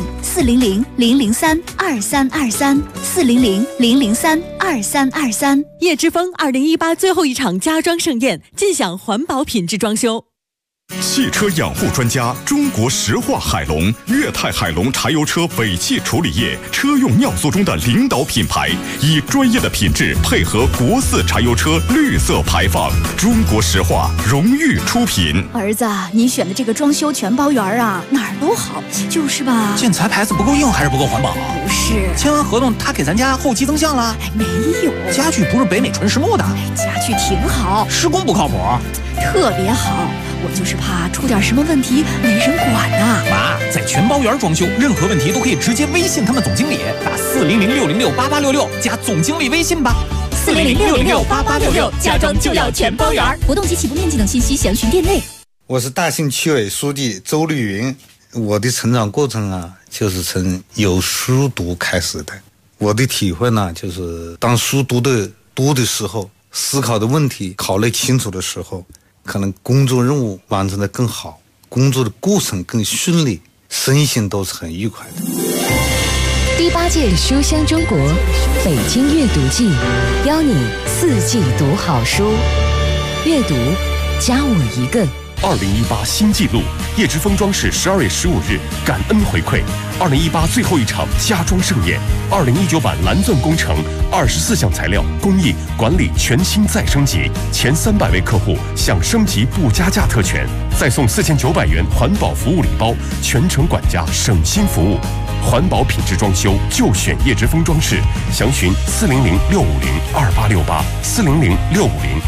400-003-2323，400-003-2323。 叶之峰2018最后一场家装盛宴，尽享环保品质装修。 汽车养护专家中国石化海龙，粤泰海龙柴油车尾气处理液车用尿素中的领导品牌，以专业的品质配合国4柴油车绿色排放。中国石化荣誉出品。 儿子，你选的这个装修全包园啊，哪儿都好，就是吧， 建材牌子不够硬还是不够环保？ 不是， 签完合同他给咱家后期增项了？ 没有， 家具不是北美纯实木的， 家具挺好， 施工不靠谱， 特别好。我就是怕出点什么问题没人管呐。 妈，在全包园装修，任何问题都可以直接微信他们总经理，打400-606-8866加总经理微信吧。 400-606-8866，家装就要全包园。活动及起步面积等信息详询店内。 我是大兴区委书记周绿云，我的成长过程啊，就是从有书读开始的。我的体会呢，就是当书读的时候，思考的问题考虑清楚的时候，可能工作任务完成得更好，工作的过程更顺利，身心都是很愉快的。 第8届书香中国北京阅读季，邀你4季读好书，阅读加我一个。 2018新纪录，叶之峰装饰12月15日感恩回馈2018最后一场家装盛宴，2019版蓝钻工程24项材料工艺管理全新再升级，前300位客户享升级不加价特权，再送4900元环保服务礼包，全程管家省心服务。环保品质装修就选叶之峰装饰，详询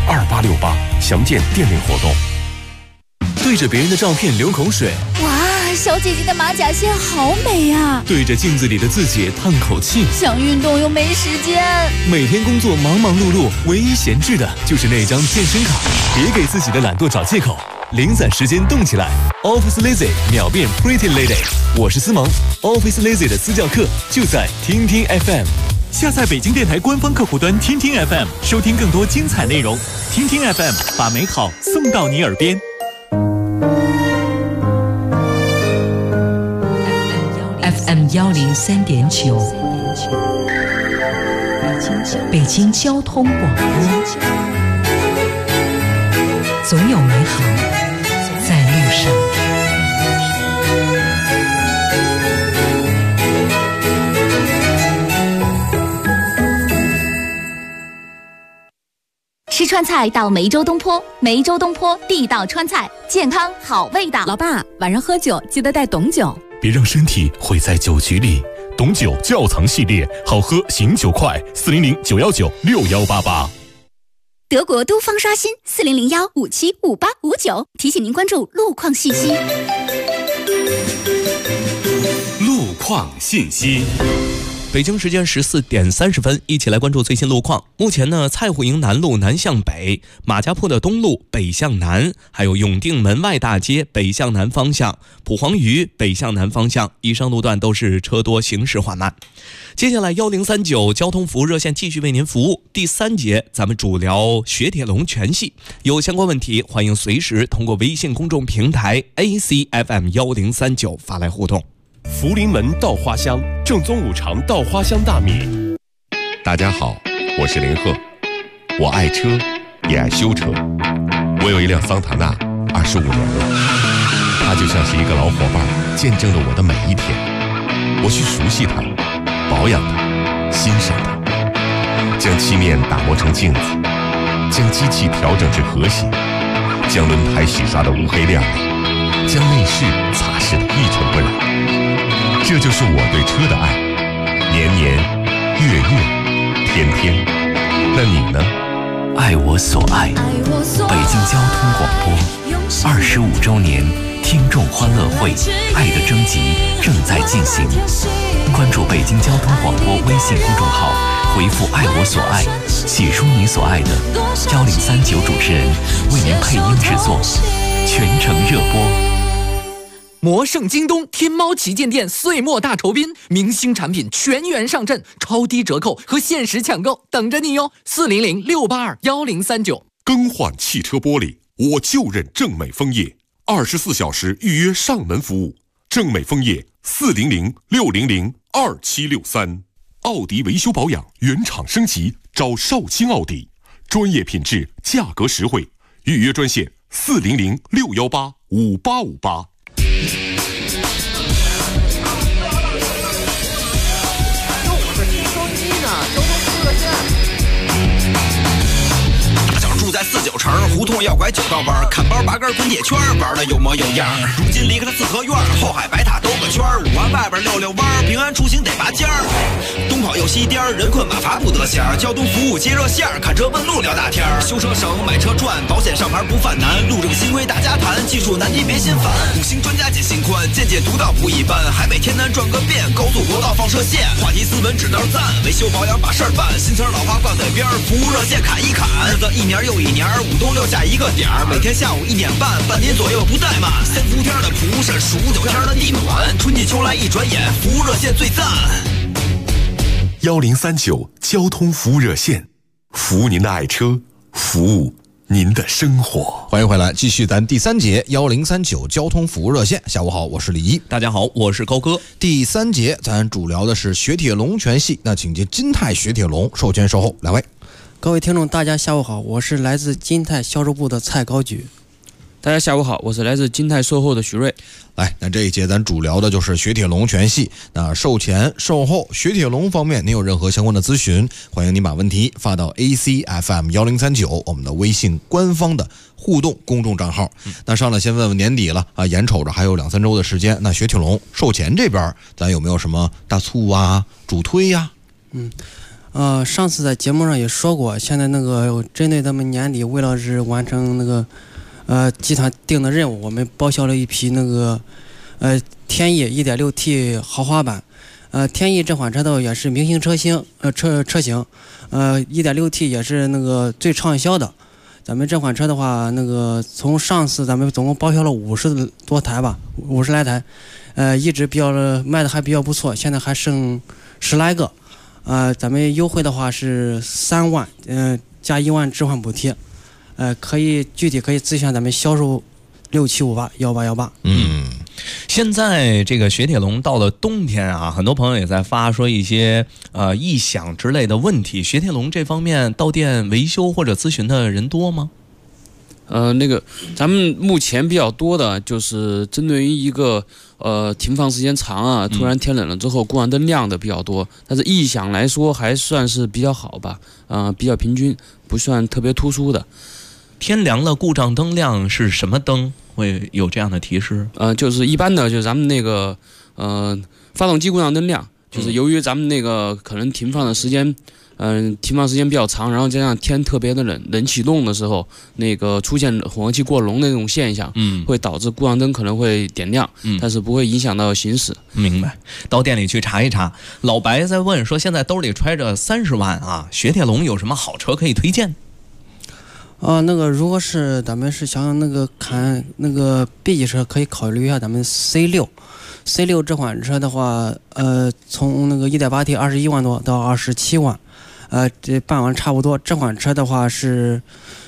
400-650-2868，400-650-2868，详见店内活动。 对着别人的照片流口水， 哇， 小姐姐的马甲线好美呀！ 对着镜子里的自己叹口气， 想运动又没时间。 每天工作忙忙碌碌，唯一闲置的就是那张健身卡。别给自己的懒惰找借口，零散时间动起来 ，Office Lazy 秒变 Pretty Lady。我是思萌 ，Office Lazy 的私教课就在听听 FM。下载北京电台官方客户端听听 FM， 收听更多精彩内容。听听 FM， 把美好送到你耳边。 FM 103.9，北京交通广播，总有美好在路上。 吃川菜到梅州东坡，梅州东坡地道川菜，健康好味道。 老爸，晚上喝酒记得带董酒。 别让身体毁在酒局里。董酒窖藏系列，好喝醒酒快，400-919-6188。 德国都方刷新，400-1575859。提醒您关注路况信息。 路况信息。 北京时间14点30分，一起来关注最新路况。目前呢，蔡户营南路南向北、马家铺的东路北向南，还有永定门外大街北向南方向、蒲黄榆北向南方向，以上路段都是车多，行驶缓慢。接下来1039交通服务热线继续为您服务。第3节，咱们主聊雪铁龙全系，有相关问题，欢迎随时通过微信公众平台 ACFM 1039发来互动。 福临门稻花香，正宗五常稻花香大米。 大家好，我是林鹤，我爱车，也爱修车。我有一辆桑塔纳，25年了，它就像是一个老伙伴，见证着我的每一天。我去熟悉它，保养它，欣赏它，将漆面打磨成镜子，将机器调整至和谐，将轮胎洗刷得乌黑亮丽，将内饰擦拭得一尘不染。这就是我对车的爱，年年月月天天。那你呢？ 爱我所爱，北京交通广播25周年听众欢乐会爱的征集正在进行，关注北京交通广播微信公众号，回复爱我所爱，写出你所爱的，1039主持人为您配音制作，全程热播。 魔圣京东天猫旗舰店岁末大酬宾，明星产品全员上阵，超低折扣和限时抢购等着你哟！400-682-1039。 更换汽车玻璃，我就认正美枫叶，24小时预约上门服务。正美枫叶400-600-2763。奥迪维修保养原厂升级，找绍兴奥迪，专业品质，价格实惠。预约专线400-618-5858。 住在49城，胡同要拐9道弯，看包拔根滚铁圈，玩的有模有样。如今离开了四合院，后海白塔兜个圈，5环外边溜溜弯，平安出行得拔尖儿。东跑右西颠，人困马乏不得闲。交通服务接热线，看车问路聊大天。修车省，买车赚，保险上牌不犯难。路政新规大家谈，技术难题别心烦。5星专家解心宽，见解独到不一般。海北天南转个遍，高速国道放射线。话题斯文指道赞，维修保养把事儿办。新词老话挂嘴边，服务热线砍一砍。日子一年又一年，5东6下一个点儿，每天下午1点半，半年左右不怠慢。3伏天的蒲扇，数9天的地暖，春季秋来一转眼，服务热线最赞。 1039交通服务热线，服务您的爱车，服务您的生活。 欢迎回来，继续咱第3节1039交通服务热线。下午好，我是李一。 大家好，我是高哥。 第3节咱主聊的是雪铁龙全系，那请接金泰雪铁龙授权售后2位。 各位听众，大家下午好，我是来自金泰销售部的蔡高举。 大家下午好，我是来自金泰售后的徐瑞。 来，那这一节咱主聊的就是雪铁龙全系。那售前、售后，雪铁龙方面您有任何相关的咨询，欢迎您把问题发到 ACFM 1039我们的微信官方的互动公众账号。那上来先问问年底了啊，眼瞅着还有2-3周的时间，那雪铁龙售前这边咱有没有什么大促啊、主推呀？ 上次在节目上也说过，现在那个针对咱们年底，为了是完成那个集团定的任务，我们报销了一批那个天翼 1.6T 豪华版。天翼这款车的也是明星车型，1.6T 也是那个最畅销的。咱们这款车的话，那个从上次咱们总共报销了50多台吧，50来台，一直卖的还比较不错，现在还剩10来个，咱们优惠的话是3万，加1万置换补贴，具体可以咨询咱们销售67581818。 现在这个雪铁龙到了冬天啊，很多朋友也在发说一些异响之类的问题。雪铁龙这方面到店维修或者咨询的人多吗？ 那个咱们目前比较多的就是针对于一个停放时间长啊，突然天冷了之后故障灯亮的比较多，但是异响来说还算是比较好吧，比较平均，不算特别突出的。 天凉了故障灯亮是什么灯？会有这样的提示？ 就是一般的，就是咱们那个发动机故障灯亮，就是由于咱们那个可能停放时间比较长，然后加上天特别的冷，冷启动的时候，那个出现混合气过浓的这种现象，会导致故障灯可能会点亮，但是不会影响到行驶。 明白，到店里去查一查。老白在问说，现在兜里揣着30万啊，雪铁龙有什么好车可以推荐？ 那个如果是咱们是想那个看那个 B 级车，可以考虑一下咱们 C6 这款车的话，从那个 1.8T 21万多到27万，这办完差不多。这款车的话是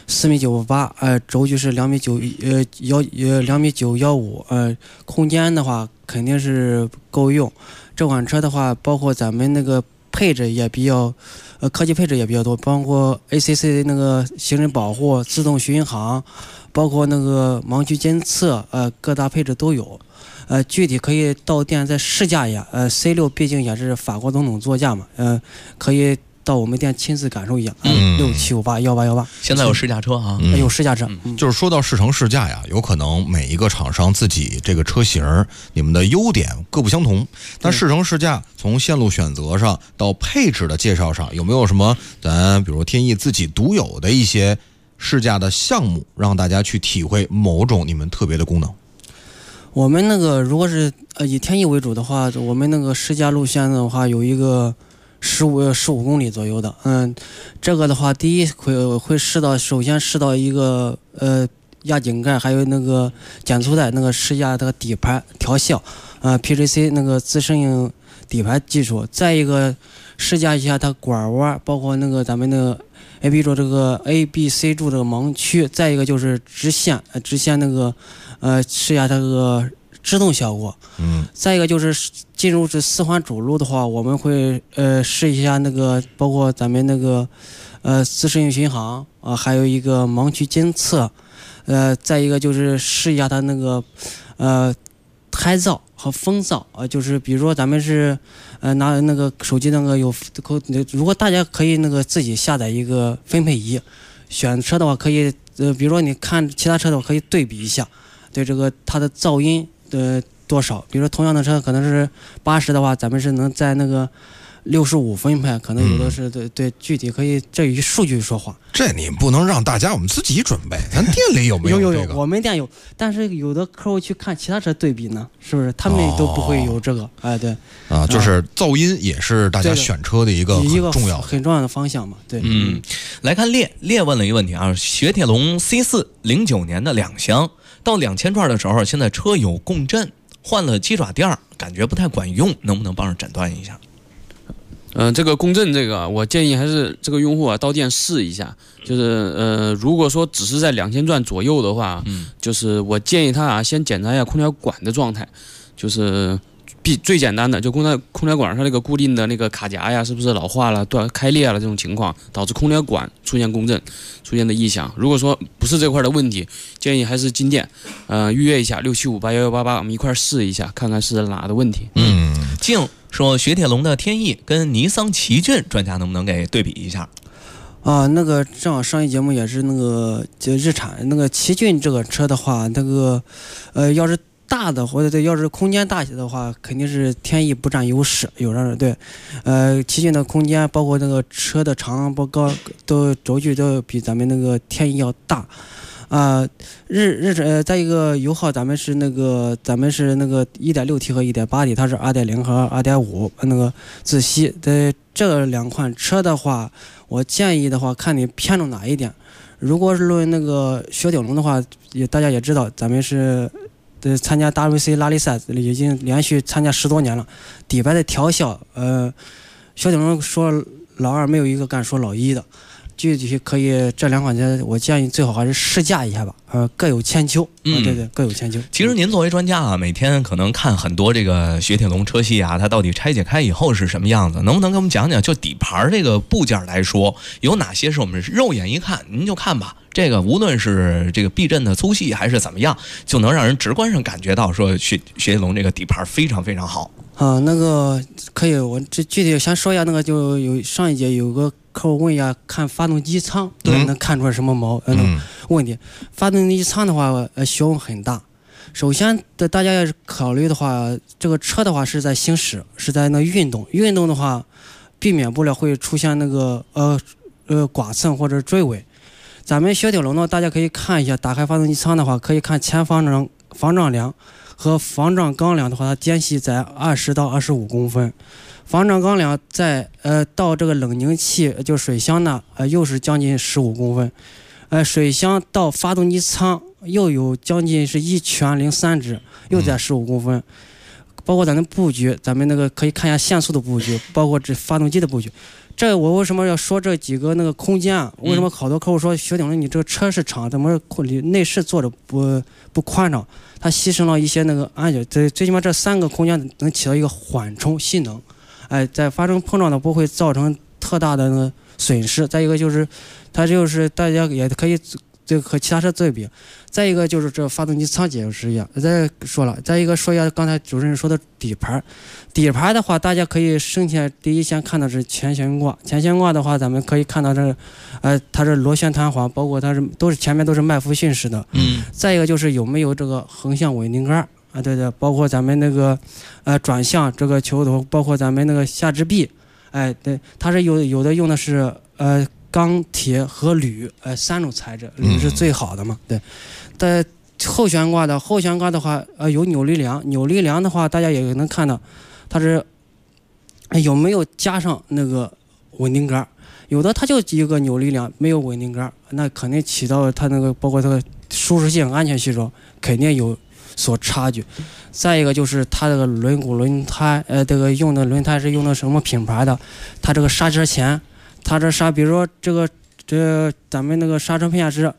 4.98米，轴距是2.9米915，空间的话肯定是够用。这款车的话，包括咱们那个配置也比较，科技配置也比较多，包括 ACC 那个行人保护、自动巡航，包括那个盲区监测，各大配置都有。具体可以到店再试驾一下。C6 毕竟也是法国总统座驾嘛，可以到我们店亲自感受一下。67581818。 现在有试驾车啊， 有试驾车。 就是说到试乘试驾呀，有可能每一个厂商自己这个车型你们的优点各不相同。但试乘试驾从线路选择上到配置的介绍上，有没有什么咱比如天翼自己独有的一些试驾的项目，让大家去体会某种你们特别的功能？ 我们那个如果是以天翼为主的话，我们那个试驾路线的话有一个15公里左右的。这个的话，第一会首先试到一个压井盖，还有那个减速带，那个试驾这个底盘调校，PGC 那个自适应底盘技术。再一个试驾一下它管窝，包括那个咱们那个 AB 柱这个 ABC 柱这个盲区。再一个就是直线那个试下它这个制动效果。再一个就是进入这4环主路的话，我们会试一下那个包括咱们那个自适应巡航还有一个盲区监测。再一个就是试一下它那个胎噪和风噪就是比如说咱们是拿那个手机那个如果大家可以那个自己下载一个分配仪，选车的话可以比如说你看其他车的话可以对比一下，对这个它的噪音多少。比如说同样的车可能是80的话，咱们是能在那个65分配，可能有的是对，具体可以这以数据说话。 这你不能让大家，我们自己准备。咱店里有没有这个？ 有，我们店有，但是有的客户去看其他车对比呢，是不是？他们都不会有这个。对。 就是噪音也是大家选车的一个很重要的方向嘛。对。 来看列问了一个问题啊，雪铁龙 C4 09年的2厢到2000转的时候，现在车有共振，换了鸡爪垫，感觉不太管用，能不能帮着诊断一下？ 这个共振我建议还是这个用户到店试一下。就是如果说只是在2000转左右的话，就是我建议他先检查一下空调管的状态，就是最简单的，就空调管它那个固定的那个卡夹呀，是不是老化了、开裂了这种情况，导致空调管出现共振、出现的异响。如果说不是这块的问题，建议还是进店，预约一下67581188，我们一块试一下，看看是哪的问题。 静说雪铁龙的天翼跟尼桑奇骏，专家能不能给对比一下？ 那个正好上一节目也是那个就日产那个奇骏这个车的话，那个要是大的或者要是空间大些的话，肯定是天翼不占优势。有人对，奇骏的空间包括那个车的长高都轴距都比咱们那个天翼要大。 再一个油耗咱们是那个 1.6T 和 1.8T， 它是 2.0 和 2.5 那个自吸。这两款车的话，我建议的话看你偏重哪一点。如果是论那个雪铁龙的话，大家也知道咱们是参加 WC 拉力赛已经连续参加10多年了，底盘的调校雪铁龙说老二没有一个敢说老一的。具体可以这两款车，我建议最好还是试驾一下吧，各有千秋。对，各有千秋。 其实您作为专家啊，每天可能看很多这个雪铁龙车系啊，它到底拆解开以后是什么样子？能不能给我们讲讲？就底盘这个部件来说，有哪些是我们肉眼一看您就看吧？这个无论是这个避震的粗细还是怎么样，就能让人直观上感觉到说雪铁龙这个底盘非常非常好。 那个可以，我这具体先说一下，那个就有上一节有个客户问一下，看发动机舱能看出来什么问题？发动机舱的话，学问很大。首先大家要是考虑的话，这个车的话是在行驶，是在那运动的话，避免不了会出现那个剐蹭或者追尾。咱们雪铁龙呢，大家可以看一下，打开发动机舱的话，可以看前防撞梁和防撞钢梁的话，它间隙在20到25公分。防撞钢梁在到这个冷凝器就水箱呢，又是将近15公分。水箱到发动机舱又有将近是1拳03指，又在15公分。包括咱的布局，咱们那个可以看一下限速的布局，包括这发动机的布局。这我为什么要说这几个那个空间啊？为什么好多客户说雪铁龙你这个车是长，怎么内饰做的不宽敞？它牺牲了一些那个安全，最起码这3个空间能起到一个缓冲性能，在发生碰撞的不会造成特大的那个损失。再一个就是它就是大家也可以这个和其他车对比。再一个就是这发动机舱解释一样，再说了。再一个说一下刚才主持人说的底盘的话，大家可以首先第一先看到是前悬挂。前悬挂的话，咱们可以看到这它是螺旋弹簧，包括它是前面都是麦弗逊式的。再一个就是有没有这个横向稳定杆啊？对，包括咱们那个转向这个球头，包括咱们那个下支臂，对，它是有的用的是钢铁和铝3种材质，铝是最好的嘛。对，在后悬挂的话，有扭力梁的话，大家也能看到，它是有没有加上那个稳定杆？有的它就一个扭力梁，没有稳定杆，那肯定起到它那个包括它的舒适性、安全系数肯定有所差距。再一个就是它这个轮胎，这个用的轮胎是用的什么品牌的？它这个刹车钳。它这比如说这咱们那个刹车片是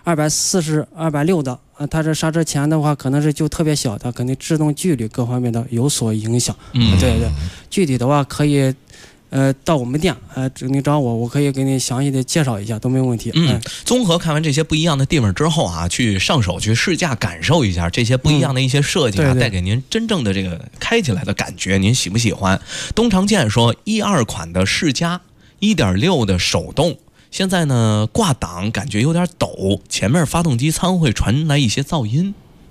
240、260的，它这刹车钳的话可能是就特别小，它肯定制动距离各方面的有所影响。对，具体的话可以到我们店你找我可以给你详细的介绍一下，都没有问题。 综合看完这些不一样的地方之后啊，去上手去试驾感受一下这些不一样的一些设计啊，带给您真正的这个开起来的感觉，您喜不喜欢？东长健说12款的世嘉1.6的手动，现在呢挂档感觉有点抖，前面发动机舱会传来一些噪音。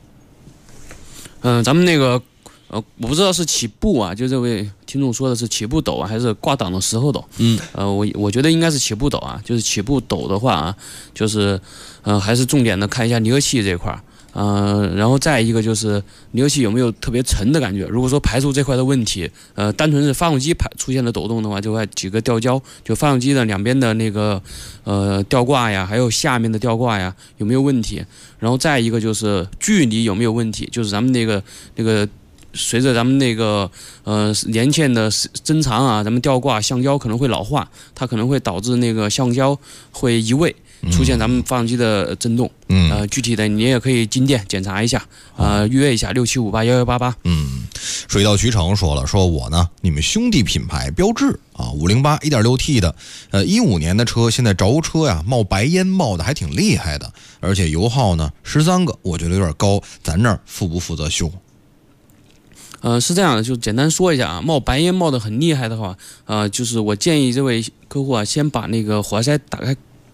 咱们那个我不知道是起步啊，就这位听众说的是起步抖啊，还是挂档的时候抖？我觉得应该是起步抖啊，就是起步抖的话啊，就是还是重点的看一下离合器这块儿。然后再一个就是离合器有没有特别沉的感觉。如果说排除这块的问题，单纯是发动机出现了抖动的话，就会几个吊胶，就发动机的两边的那个吊挂呀，还有下面的吊挂呀有没有问题。然后再一个就是距离有没有问题，就是咱们那个随着咱们那个年限的增长啊，咱们吊挂橡胶可能会老化，它可能会导致那个橡胶会移位，出现咱们发动机的震动。具体的你也可以进店检查一下，预约一下67581188。 水到渠成说我呢，你们兄弟品牌标致啊，508 1.6T 的，15年的车，现在着车呀冒白烟冒的还挺厉害的，而且油耗呢13个，我觉得有点高，咱这儿负不负责修？ 是这样的，就简单说一下啊，冒白烟冒得很厉害的话，就是我建议这位客户啊，先把那个活塞打开，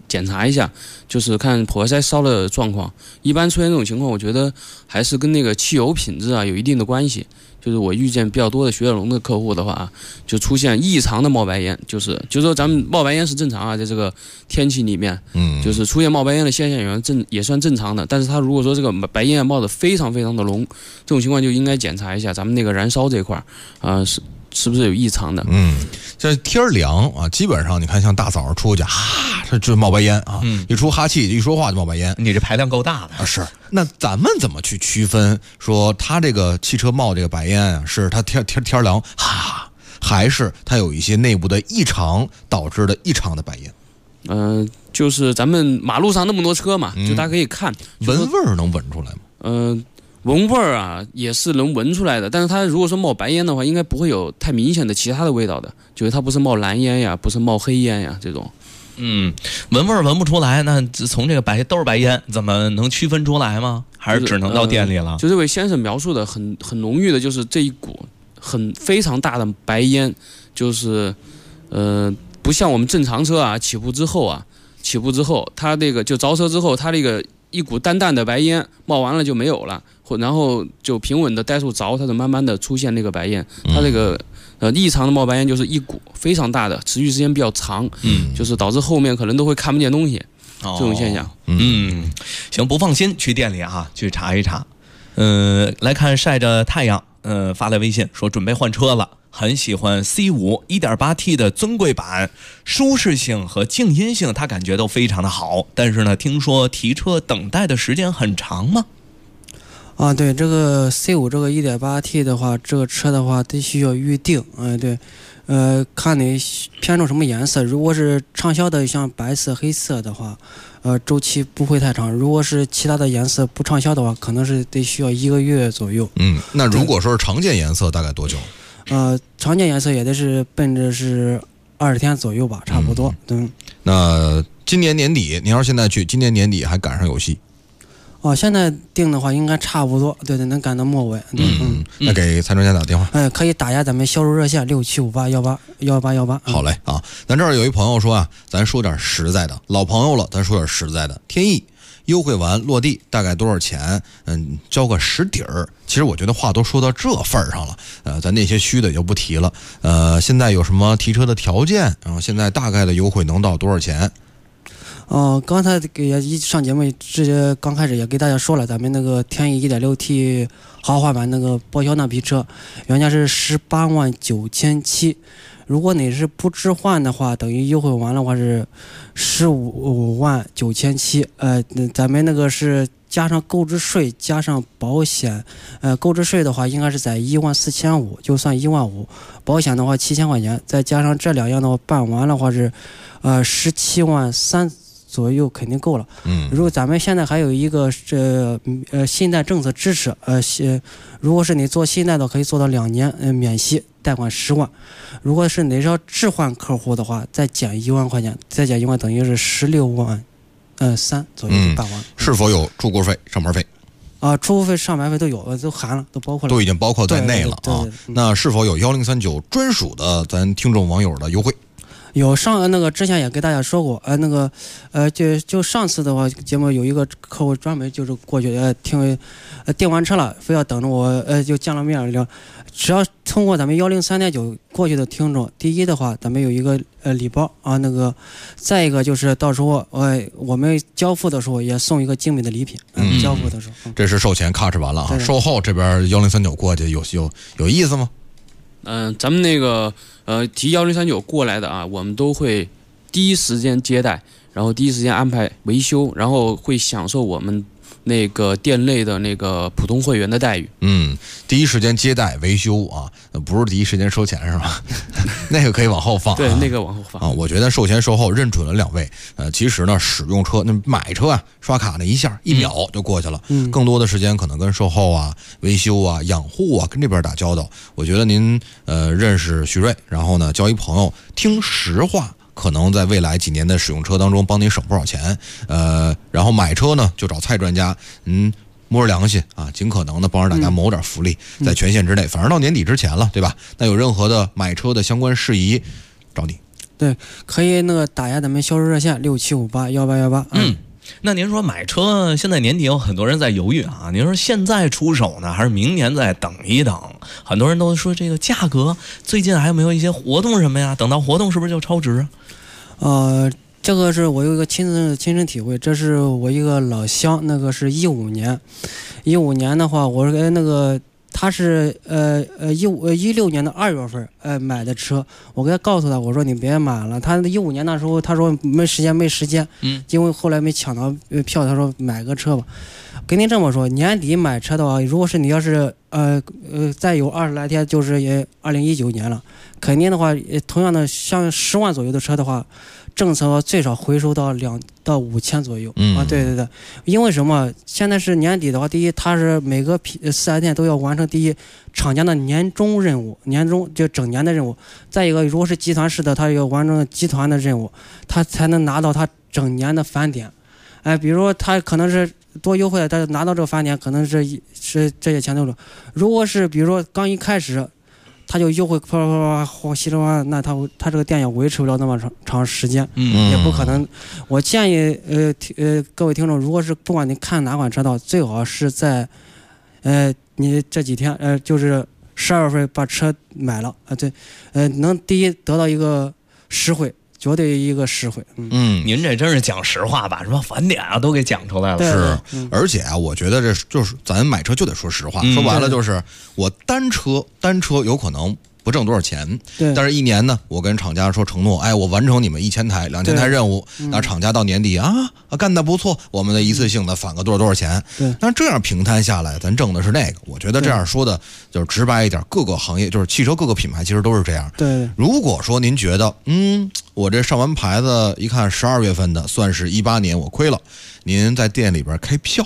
检查一下，就是看破坏塞烧的状况。一般出现这种情况，我觉得还是跟那个汽油品质啊有一定的关系。就是我遇见比较多的雪铁龙的客户的话，就出现异常的冒白烟，就是说咱们冒白烟是正常啊，在这个天气里面，就是出现冒白烟的现象也算正常的。但是他如果说这个白烟冒得非常非常的浓，这种情况就应该检查一下咱们那个燃烧这块是不是有异常的？ 这天凉啊，基本上你看像大早上出去，这就冒白烟啊，一出哈气一说话就冒白烟， 你这排量够大的啊。是，那咱们怎么去区分说它这个汽车冒这个白烟啊，是它天凉还是它有一些内部的异常导致的异常的白烟？ 就是咱们马路上那么多车嘛，就大家可以看， 闻味儿能闻出来吗？ 闻味儿啊，也是能闻出来的，但是它如果说冒白烟的话，应该不会有太明显的其他的味道的，就是它不是冒蓝烟呀，不是冒黑烟呀这种。 闻味儿闻不出来，那从这个都是白烟，怎么能区分出来吗？还是只能到店里了？ 就这位先生描述的很浓郁的，就是这一股非常大的白烟，就是不像我们正常车啊，起步之后，它这个就着车之后，它这个一股淡淡的白烟冒完了就没有了，然后就平稳的怠速着，它就慢慢的出现那个白烟。它这个异常的冒白烟就是一股非常大的，持续时间比较长，就是导致后面可能都会看不见东西，这种现象。 行，不放心去店里去查一查。来看晒着太阳，发来微信说准备换车了。很喜欢 C5 1.8T 的尊贵版，舒适性和静音性他感觉都非常的好，但是呢，听说提车等待的时间很长吗？ 对，这个 C5 这个 1.8T 的话，这个车的话得需要预定。对，看你偏重什么颜色。如果是畅销的像白色、黑色的话，周期不会太长。如果是其他的颜色不畅销的话，可能是得需要1个月左右。 那如果说是常见颜色，大概多久？ 常见颜色也得是奔着是20天左右吧，差不多。 那今年年底，您要是现在去，今年年底还赶上有戏？ 现在定的话应该差不多，对，能赶到末尾。 那给蔡专家打电话。 可以打压咱们销售热线6758181818。 好嘞啊，咱这儿有一朋友说咱说点实在的，老朋友了，咱说点实在的。天意优惠完落地大概多少钱？交个实底儿。其实我觉得话都说到这份儿上了，咱那些虚的也就不提了。现在有什么提车的条件？然后现在大概的优惠能到多少钱？ 刚才也一上节目直接刚开始也给大家说了，咱们那个天翼 1.6T 豪华版那个报销那批车，原价是189700，如果你是不置换的话，等于优惠完的话是159700。咱们那个是加上购置税加上保险，购置税的话应该是在14500，就算15000，保险的话7000块钱，再加上这两样的话办完的话是173000左右肯定够了。如果咱们现在还有一个信贷政策支持，如果是你做信贷的可以做到2年免息，贷款10万。如果是你是要置换客户的话，再减1万块钱，再减1万等于是16.3万左右就办完。 是否有住过费、上牌费？ 出户费、上牌费都有，都含了，都包括了， 都已经包括在内了对。 那是否有1039专属的咱听众网友的优惠？ 有那个之前也给大家说过，就上次的话节目有一个客户专门就是过去订完车了，非要等着我就见了面聊。只要通过咱们103.9过去的听众，第一的话咱们有一个礼包再一个就是到时候我们交付的时候也送一个精美的礼品。交付的时候， 这是售前 cut 完了啊，售后这边1039过去有意思吗？ 咱们那个提1039过来的我们都会第一时间接待，然后第一时间安排维修，然后会享受我们那个店内的那个普通会员的待遇。 第一时间接待维修不是第一时间收钱是吧？那个可以往后放。 对，那个往后放我觉得售前售后认准了2位。其实呢，使用车那买车刷卡那一下1秒就过去了。更多的时间可能跟售后维修养护跟这边打交道。我觉得您认识徐瑞，然后呢交一朋友，听实话。可能在未来几年的使用车当中帮您省不少钱。然后买车呢就找蔡专家，摸着良心尽可能的帮着大家谋点福利，在权限之内，反正到年底之前了，对吧？那有任何的买车的相关事宜，找你。 对，可以那个打压咱们销售热线67581818。 那您说买车现在年底有很多人在犹豫啊，您说现在出手呢，还是明年再等一等？很多人都说这个价格最近还有没有一些活动什么呀？等到活动是不是就超值？ 这个是我有一个亲身体会，这是我一个老乡，那个是15年的话，我是那个他是16年的2月份买的车，我给他告诉他，我说你别买了，他15年那时候他说没时间，因为后来没抢到票，他说买个车吧。跟您这么说，年底买车的话，如果是你要是再有20来天，就是也2019年了，肯定的话，同样的像10万左右的车的话，政策最少回收到2到5千左右。对，因为什么？现在是年底的话，第一，它是每个4S店都要完成第一厂家的年终任务，就整年的任务。再一个，如果是集团式的，它要完成集团的任务，它才能拿到它整年的返点。比如说它可能是多优惠，但拿到这个返点可能是这些钱都是。如果是比如说刚一开始他就优惠稀里哗啦，那他这个店也维持不了那么长时间，也不可能。我建议各位听众，如果是不管你看哪款车道，最好是在你这几天就是12月份把车买了能第一得到一个实惠。绝对一个实惠。 您这真是讲实话吧？什么返点啊都给讲出来了。 是，而且啊，我觉得这就是咱买车就得说实话，说白了就是我单车有可能不挣多少钱，但是1年呢，我跟厂家说承诺，我完成你们1000台、2000台任务，那厂家到年底干得不错，我们的一次性的返个多少钱。那这样平摊下来，咱挣的是那个。我觉得这样说的就是直白一点，各个行业就是汽车各个品牌其实都是这样。 对， 如果说您觉得我这上完牌子一看12月份的，算是18年我亏了，您在店里边开票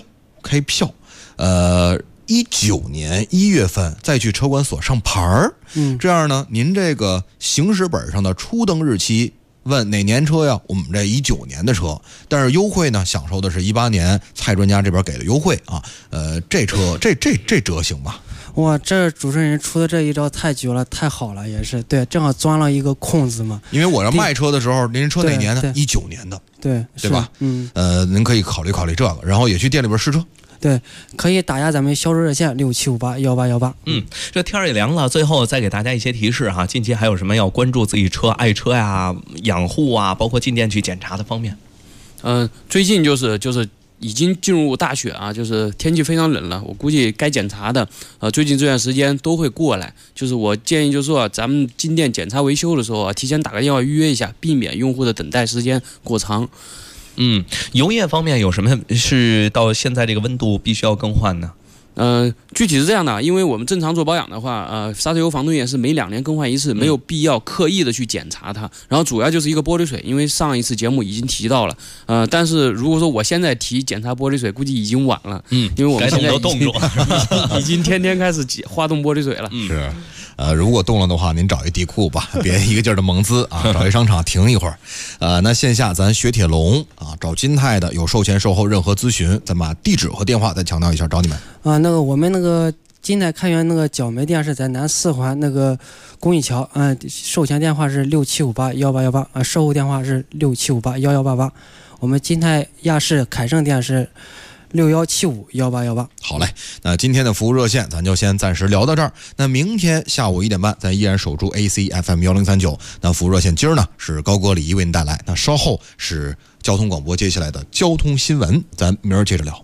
，19年1月份再去车管所上牌儿，这样呢，您这个行驶本上的初登日期问哪年车呀？我们这19年的车，但是优惠呢，享受的是18年蔡专家这边给的优惠啊。这车这折行吧？ 哇，这主持人出的这一招太绝了，太好了，也是对，正好钻了一个空子嘛。 因为我要卖车的时候，您车哪年的？19年的， 对吧？您可以考虑这个，然后也去店里边试车。 对，可以打压咱们销售热线67581818。 这天也凉了，最后再给大家一些提示哈，近期还有什么要关注自己车、爱车呀、养护啊，包括进店去检查的方面？ 最近就是已经进入大雪啊，就是天气非常冷了，我估计该检查的最近这段时间都会过来。就是我建议就是说，咱们进店检查维修的时候提前打个电话预约一下，避免用户的等待时间过长。 油液方面有什么是到现在这个温度必须要更换呢？ 具体是这样的，因为我们正常做保养的话，刹车油、防冻液是每2年更换一次，没有必要刻意的去检查它。然后主要就是一个玻璃水，因为上一次节目已经提到了，但是如果说我现在提检查玻璃水，估计已经晚了，因为我们现在已经天天开始化冻玻璃水了。 是。如果动了的话，您找一地库吧，别一个劲儿的蒙资啊，找一商场停一会儿。那线下咱雪铁龙找金泰的有售前售后任何咨询，咱把地址和电话再强调一下，找你们。 那个我们那个金泰开源那个角煤店是在南4环那个公益桥，售前电话是67581818，售后电话是67581188。我们金泰亚市凯盛店是61751818。 好嘞，那今天的服务热线咱就先暂时聊到这儿。那明天下午1点半，咱依然守住 AC FM 1039。那服务热线今儿呢是高哥李一为您带来，那稍后是交通广播接下来的交通新闻，咱明儿接着聊。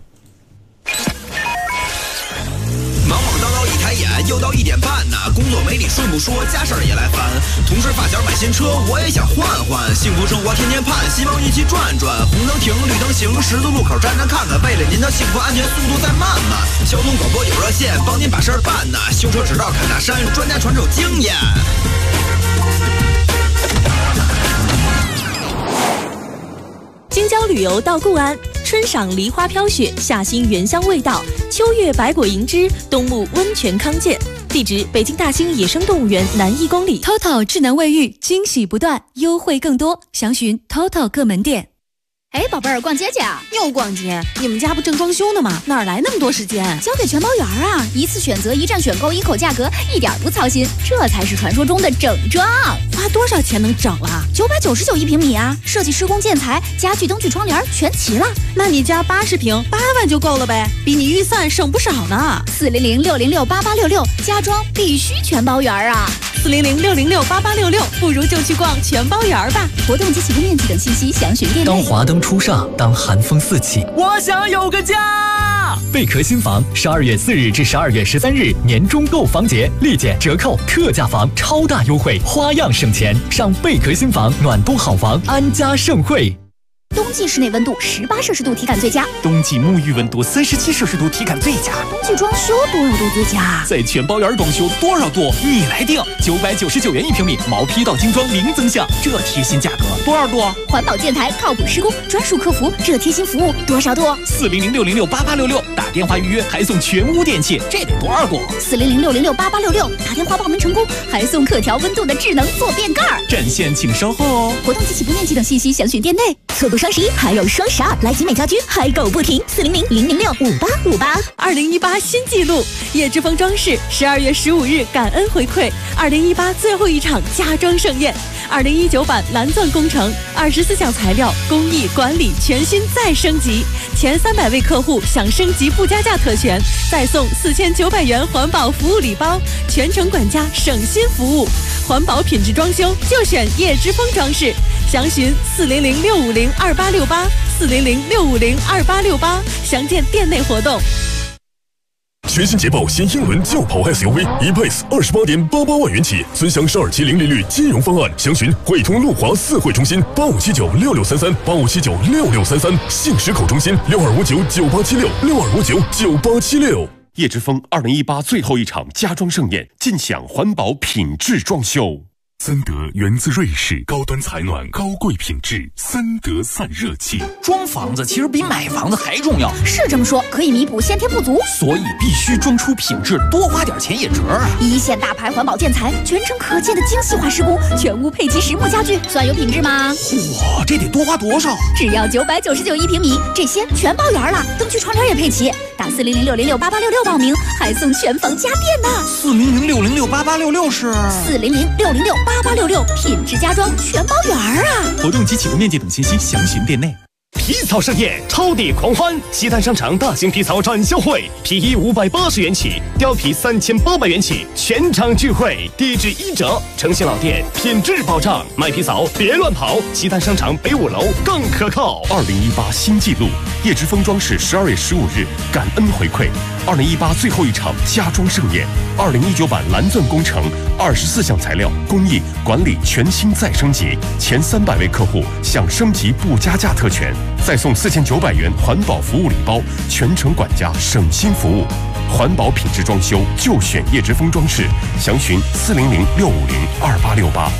忙忙叨叨一抬眼，又到1点半呢。工作没理顺不说，家事儿也来烦。同事发小买新车，我也想换换。幸福生活天天盼，希望一起转转。红灯停，绿灯行，十字路口站站看看。为了您的幸福安全，速度再慢慢。交通广播有热线，帮您把事儿办呐。修车指导侃大山，专家传授经验。 京郊旅游到固安，春赏梨花飘雪，夏欣原香味道，秋月百果盈枝，冬沐温泉康健。地址：北京大兴野生动物园南1公里。 TOTO 智能卫浴，惊喜不断，优惠更多，详询 TOTO 各门店。 哎，宝贝儿，逛街去啊？ 又逛街？你们家不正装修呢吗？哪来那么多时间？ 交给全包园啊！一次选择，一站选购，一口价格，一点不操心，这才是传说中的整装。 花多少钱能整了 ？999一平米啊！设计、施工、建材、家具、灯具、窗帘全齐了。 那你家80平，8万就够了呗，比你预算省不少呢。 400-606-8866，家装必须全包园啊 ！400-606-8866，不如就去逛全包园吧。 活动及起步面积等信息详询店内。 当华灯初上，当寒风四起， 我想有个家。 贝壳新房12月4日至12月13日年中购房节，立减折扣，特价房超大优惠，花样省钱。上贝壳新房暖冬好房，安家盛会。 冬季室内温度18摄氏度体感最佳， 冬季沐浴温度37摄氏度体感最佳。 冬季装修多少度最佳？ 在全包园装修多少度你来定，999元一平米，毛坯到精装零增项，这贴心价格多少度？ 环保建材，靠谱施工，专属客服，这贴心服务多少度 ？400-606-8866，打电话预约还送全屋电器，这得多少度 ？400-606-8866，打电话报名成功还送可调温度的智能坐便盖。 占线请稍后哦。 活动及起步面积等信息详询店内。错过双11还有双12，来集美家居嗨购不停，400-006-5858。 2018新纪录，叶之峰装饰12月15日感恩回馈2018最后一场家装盛宴，2019版蓝钻工程24项材料工艺管理全新再升级，前300位客户享升级不加价特权，再送4900元环保服务礼包，全程管家省心服务，环保品质装修就选叶之峰装饰，详询400-650-2868 400-650-2868，详见店内活动。 全新捷豹新英伦轿跑 SUV E-Pace 28.88万元起，尊享12期零利率金融方案，详询汇通路华4汇中心85796633 85796633，信实口中心62599876 62599876。叶之峰2018最后一场家装盛宴，尽享环保品质装修。森德源自瑞士，高端采暖，高贵品质，森德散热器。 装房子其实比买房子还重要， 是这么说，可以弥补先天不足， 所以必须装出品质，多花点钱也值啊！ 一线大牌环保建材，全程可见的精细化施工，全屋配齐实木家具，算有品质吗？ 嚯，这得多花多少？ 只要999一平米，这些全包圆了，灯具窗帘也配齐。打400-606-8866报名，还送全房家电呢。 400-606-8866是 400-606-8866，品质家装全包圆啊！ 活动及起步面积等信息详询店内。 皮草盛宴，超抵狂欢！西单商场大型皮草展销会，皮衣580元起，貂皮3800元起，全场聚会，地质1折，诚信老店，品质保障。买皮草别乱跑，西单商场北5楼更可靠。 2018新纪录，叶之峰装饰12月15日感恩回馈2018最后一场家装盛宴，2019版蓝钻工程24项材料工艺管理全新再升级，前300位客户享升级不加价特权，再送4900元环保服务礼包，全程管家省心服务。环保品质装修就选叶之峰装饰，详询400-650-2868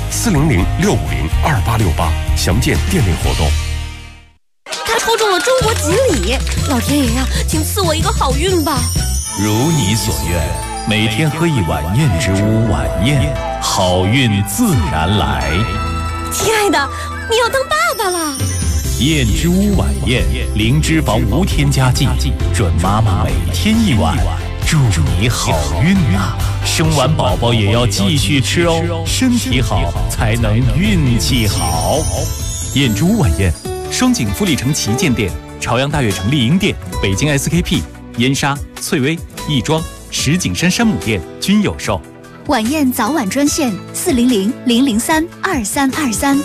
400-650-2868，详见店内活动。 他抽中了中国锦鲤，老天爷呀，请赐我一个好运吧！ 如你所愿，每天喝一碗燕之屋晚宴，好运自然来。 亲爱的，你要当爸爸了！ 燕之屋晚宴，零脂肪无添加剂，准妈妈每天一碗，祝你好运啊！生完宝宝也要继续吃哦，身体好才能运气好。 燕之屋晚宴，双井富力城旗舰店、朝阳大悦城丽婴店、北京 SKP、燕莎、翠微、亦庄、石景山山姆店均有售。 晚宴早晚专线400-003-2323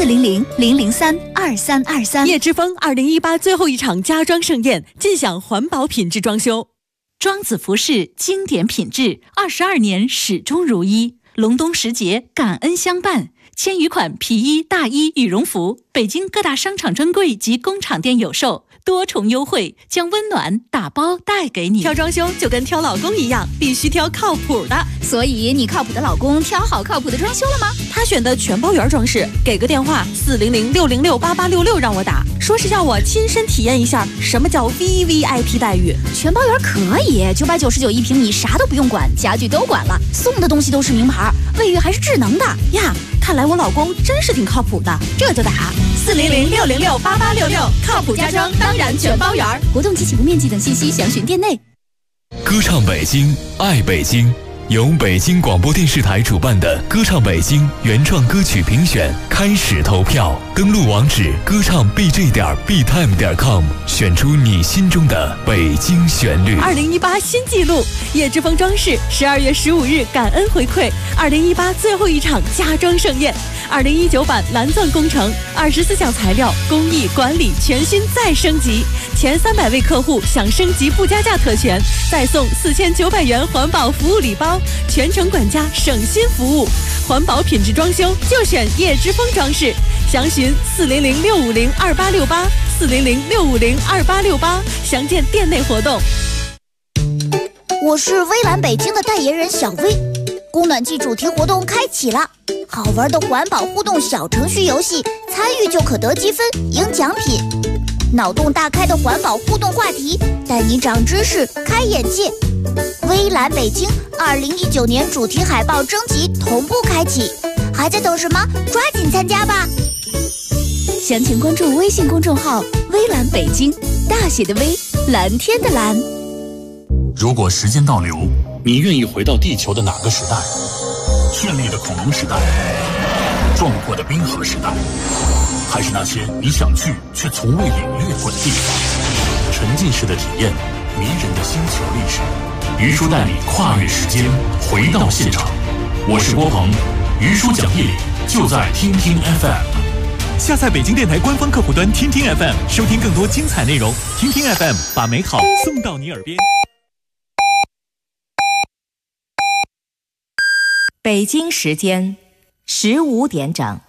400-003-2323。 叶之峰2018最后一场家装盛宴，尽享环保品质装修。 庄子服饰经典品质，22年始终如一。隆冬时节感恩相伴，1000余款皮衣、大衣、羽绒服，北京各大商场专柜及工厂店有售。多重优惠，将温暖打包带给你。 挑装修就跟挑老公一样，必须挑靠谱的。 所以你靠谱的老公挑好靠谱的装修了吗？ 他选的全包圆装饰，给个电话400-606-8866让我打，说是要我亲身体验一下什么叫 VVIP 待遇。 全包圆可以，999一平米，啥都不用管，家具都管了，送的东西都是名牌，卫浴还是智能的呀。 看来我老公真是挺靠谱的，这就打400-606-8866，靠谱家装当然全包圆。活动及起步面积等信息详询店内。 歌唱北京，爱北京。由北京广播电视台主办的歌唱北京原创歌曲评选开始投票，登录网址歌唱 bj.btime.com， 选出你心中的北京旋律。 2018新纪录，叶之峰装饰12月15日感恩回馈2018最后一场家装盛宴，2019版蓝钻工程24项材料工艺管理全新再升级，前300位客户享升级不加价特权，再送4900元环保服务礼包，全程管家省心服务，环保品质装修就选叶之峰装饰，详询400-650-2868，400-650-2868，详见店内活动。 我是微蓝北京的代言人小薇，供暖季主题活动开启了，好玩的环保互动小程序游戏，参与就可得积分赢奖品，脑洞大开的环保互动话题，带你长知识开眼界。微蓝北京2019年主题海报征集同步开启，还在等什么？抓紧参加吧！ 详情关注微信公众号微蓝北京，大写的微，蓝天的蓝。 如果时间倒流，你愿意回到地球的哪个时代？绚丽的恐龙时代，壮阔的冰河时代，还是那些你想去却从未领略过的地方？沉浸式的体验，迷人的星球历史。于叔带你跨越时间，回到现场。我是郭鹏，于叔讲义就在听听 FM。 下载北京电台官方客户端听听 FM， 收听更多精彩内容。听听 FM， 把美好送到你耳边。 北京时间15点整。